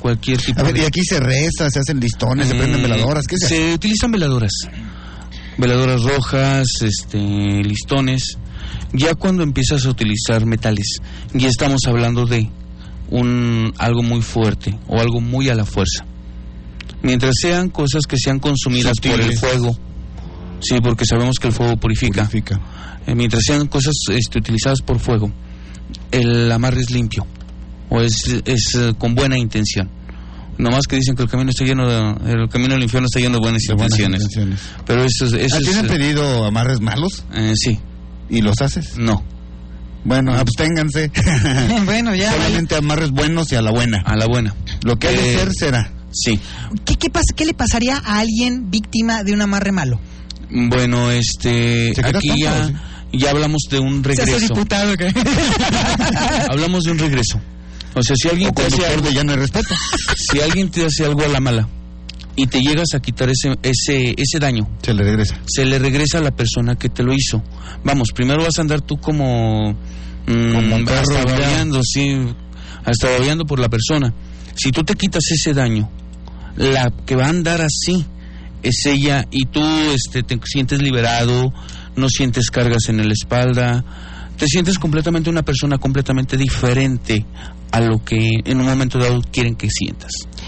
[SPEAKER 9] cualquier tipo
[SPEAKER 7] A ver,
[SPEAKER 9] de...
[SPEAKER 7] y aquí se reza, se hacen listones, se prenden veladoras, ¿qué se hace?
[SPEAKER 9] Se utilizan veladoras. Veladoras rojas, este, listones. Ya cuando empiezas a utilizar metales, ya estamos hablando de un algo muy fuerte o algo muy a la fuerza. Mientras sean cosas que sean consumidas
[SPEAKER 7] Sutiles.
[SPEAKER 9] por el fuego, sí, porque sabemos que el fuego purifica.
[SPEAKER 7] Purifica.
[SPEAKER 9] Eh, mientras sean cosas este, utilizadas por fuego, el amarre es limpio o es, es eh, con buena intención. Nomás que dicen que el camino está lleno de, el camino del infierno está lleno de buenas,
[SPEAKER 7] De buenas
[SPEAKER 9] intenciones.
[SPEAKER 7] intenciones.
[SPEAKER 9] Pero eso, es- eso
[SPEAKER 7] ¿A ti
[SPEAKER 9] es...
[SPEAKER 7] te han pedido amarres malos?
[SPEAKER 9] Eh, sí.
[SPEAKER 7] ¿Y los haces?
[SPEAKER 9] No.
[SPEAKER 7] Bueno, absténganse.
[SPEAKER 6] Bueno, ya.
[SPEAKER 7] Solamente amarres buenos y a la buena.
[SPEAKER 9] A la buena.
[SPEAKER 7] Lo que ha de
[SPEAKER 9] Eh,
[SPEAKER 7] ser será.
[SPEAKER 9] Sí.
[SPEAKER 6] ¿Qué, qué, pasa, ¿Qué le pasaría a alguien víctima de un amarre malo?
[SPEAKER 9] Bueno, este,
[SPEAKER 7] ¿Se queda
[SPEAKER 9] aquí
[SPEAKER 7] tonto,
[SPEAKER 9] ya,
[SPEAKER 7] sí?
[SPEAKER 9] ya hablamos de un
[SPEAKER 6] Se hace
[SPEAKER 9] regreso.
[SPEAKER 6] diputado, ¿qué?
[SPEAKER 9] Hablamos de un regreso. O sea, si alguien
[SPEAKER 7] O
[SPEAKER 9] te hace
[SPEAKER 7] conductor
[SPEAKER 9] algo,
[SPEAKER 7] de ya no hay respeto.
[SPEAKER 9] si alguien te hace algo a la mala y te llegas a quitar ese ese ese daño,
[SPEAKER 7] Se le regresa.
[SPEAKER 9] se le regresa a la persona que te lo hizo. Vamos, primero vas a andar tú como mm,
[SPEAKER 7] Como un perro
[SPEAKER 9] hasta
[SPEAKER 7] ya.
[SPEAKER 9] babeando, sí, hasta babeando por la persona. Si tú te quitas ese daño, la que va a andar así es ella y tú este te sientes liberado, no sientes cargas en la espalda, te sientes completamente una persona completamente diferente a lo que en un momento dado quieren que sientas.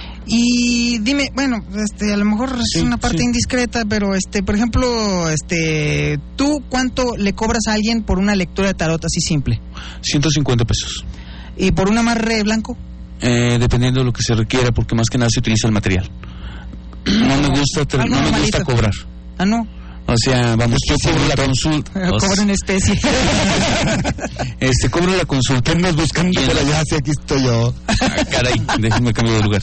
[SPEAKER 6] Y dime, bueno, este, a lo mejor es
[SPEAKER 9] Sí,
[SPEAKER 6] una parte
[SPEAKER 9] sí.
[SPEAKER 6] indiscreta, pero este, por ejemplo, este, ¿tú cuánto le cobras a alguien por una lectura de tarot así simple?
[SPEAKER 9] ciento cincuenta pesos.
[SPEAKER 6] ¿Y por un amarre blanco?
[SPEAKER 9] Eh, dependiendo de lo que se requiera, porque más que nada se utiliza el material. No me gusta, tra-
[SPEAKER 6] Algo
[SPEAKER 9] no me
[SPEAKER 6] normalito.
[SPEAKER 9] gusta cobrar.
[SPEAKER 6] Ah, no,
[SPEAKER 9] O sea, vamos, yo cobro la consulta.
[SPEAKER 6] cobro en especie.
[SPEAKER 9] Este, cobro la consulta.
[SPEAKER 7] ¿Qué andas buscando
[SPEAKER 9] Y en
[SPEAKER 7] por
[SPEAKER 9] la-
[SPEAKER 7] allá? Si aquí estoy yo.
[SPEAKER 9] Ah, caray, déjenme cambiar de lugar.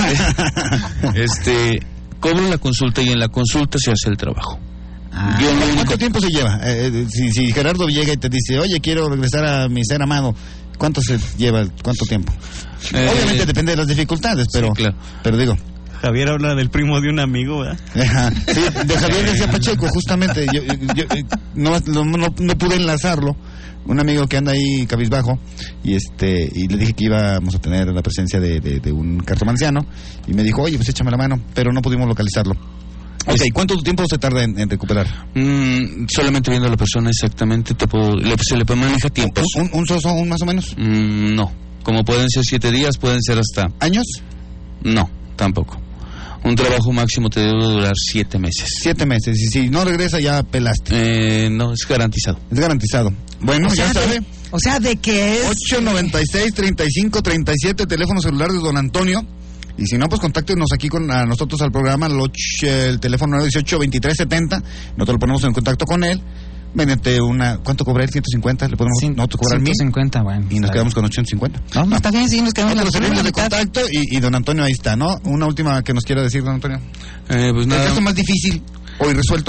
[SPEAKER 9] Este, cobro la consulta y en la consulta se hace el trabajo.
[SPEAKER 6] Ah.
[SPEAKER 9] Yo lo
[SPEAKER 7] ¿Cuánto
[SPEAKER 9] único
[SPEAKER 7] tiempo se lleva? Eh, eh, si, si Gerardo llega y te dice, oye, quiero regresar a mi ser amado, ¿cuánto se lleva? ¿Cuánto tiempo?
[SPEAKER 9] Eh,
[SPEAKER 7] Obviamente depende de las dificultades, pero,
[SPEAKER 9] sí, claro.
[SPEAKER 7] pero digo.
[SPEAKER 11] Javier habla del primo de un amigo, ¿verdad?
[SPEAKER 7] Ajá. Sí, de Javier García Pacheco, justamente. Yo, yo, eh, no, no, no, no pude enlazarlo. Un amigo que anda ahí cabizbajo y este y le dije que íbamos a tener la presencia de, de, de un cartomanciano y me dijo, oye, pues échame la mano, pero no pudimos localizarlo. Ok, ¿cuánto tiempo se tarda en, en recuperar?
[SPEAKER 9] Mm, solamente viendo a la persona exactamente te puedo, le- se le maneja tiempos.
[SPEAKER 7] ¿Un, un soso, un más o menos?
[SPEAKER 9] Mm, no, como pueden ser siete días, pueden ser hasta...
[SPEAKER 7] ¿Años?
[SPEAKER 9] No, tampoco. Un trabajo máximo te debe durar siete meses.
[SPEAKER 7] Siete meses. Y si no regresa, ya pelaste.
[SPEAKER 9] Eh, no, es garantizado.
[SPEAKER 7] Es garantizado. Bueno,
[SPEAKER 6] O sea,
[SPEAKER 7] ya sabe.
[SPEAKER 6] de- o sea, de que es...
[SPEAKER 7] ocho noventa y seis, treinta y cinco, treinta y siete, teléfono celular de don Antonio. Y si no, pues contáctenos aquí con a nosotros al programa, el, ocho, el teléfono nueve uno ocho, veintitrés setenta. Nosotros lo ponemos en contacto con él. Mediante una... ¿Cuánto cobra él? ¿ciento cincuenta? ¿Le podemos
[SPEAKER 6] Cien-
[SPEAKER 7] nosotros cobrar mil?
[SPEAKER 6] ciento cincuenta, bueno.
[SPEAKER 7] Y nos
[SPEAKER 6] está
[SPEAKER 7] quedamos con ochocientos cincuenta.
[SPEAKER 6] bien. No, está bien, sí, nos quedamos en la
[SPEAKER 7] Otros
[SPEAKER 6] primera
[SPEAKER 7] teléfonos de
[SPEAKER 6] mitad.
[SPEAKER 7] contacto y, y don Antonio ahí está, ¿no? Una última que nos quiera decir, don Antonio.
[SPEAKER 9] Eh, pues
[SPEAKER 7] El
[SPEAKER 9] nada,
[SPEAKER 7] caso más difícil o irresuelto.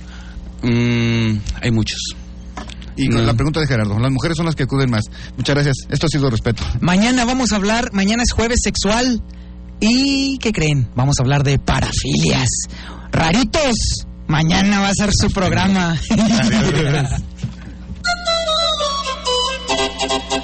[SPEAKER 9] mm, hay muchos.
[SPEAKER 7] Y con
[SPEAKER 9] No.
[SPEAKER 7] la pregunta de Gerardo, las mujeres son las que acuden más. Muchas gracias. Esto ha sido respeto.
[SPEAKER 6] Mañana vamos a hablar, mañana es jueves sexual. ¿Y qué creen? Vamos a hablar de parafilias. Raritos, mañana va a ser su programa.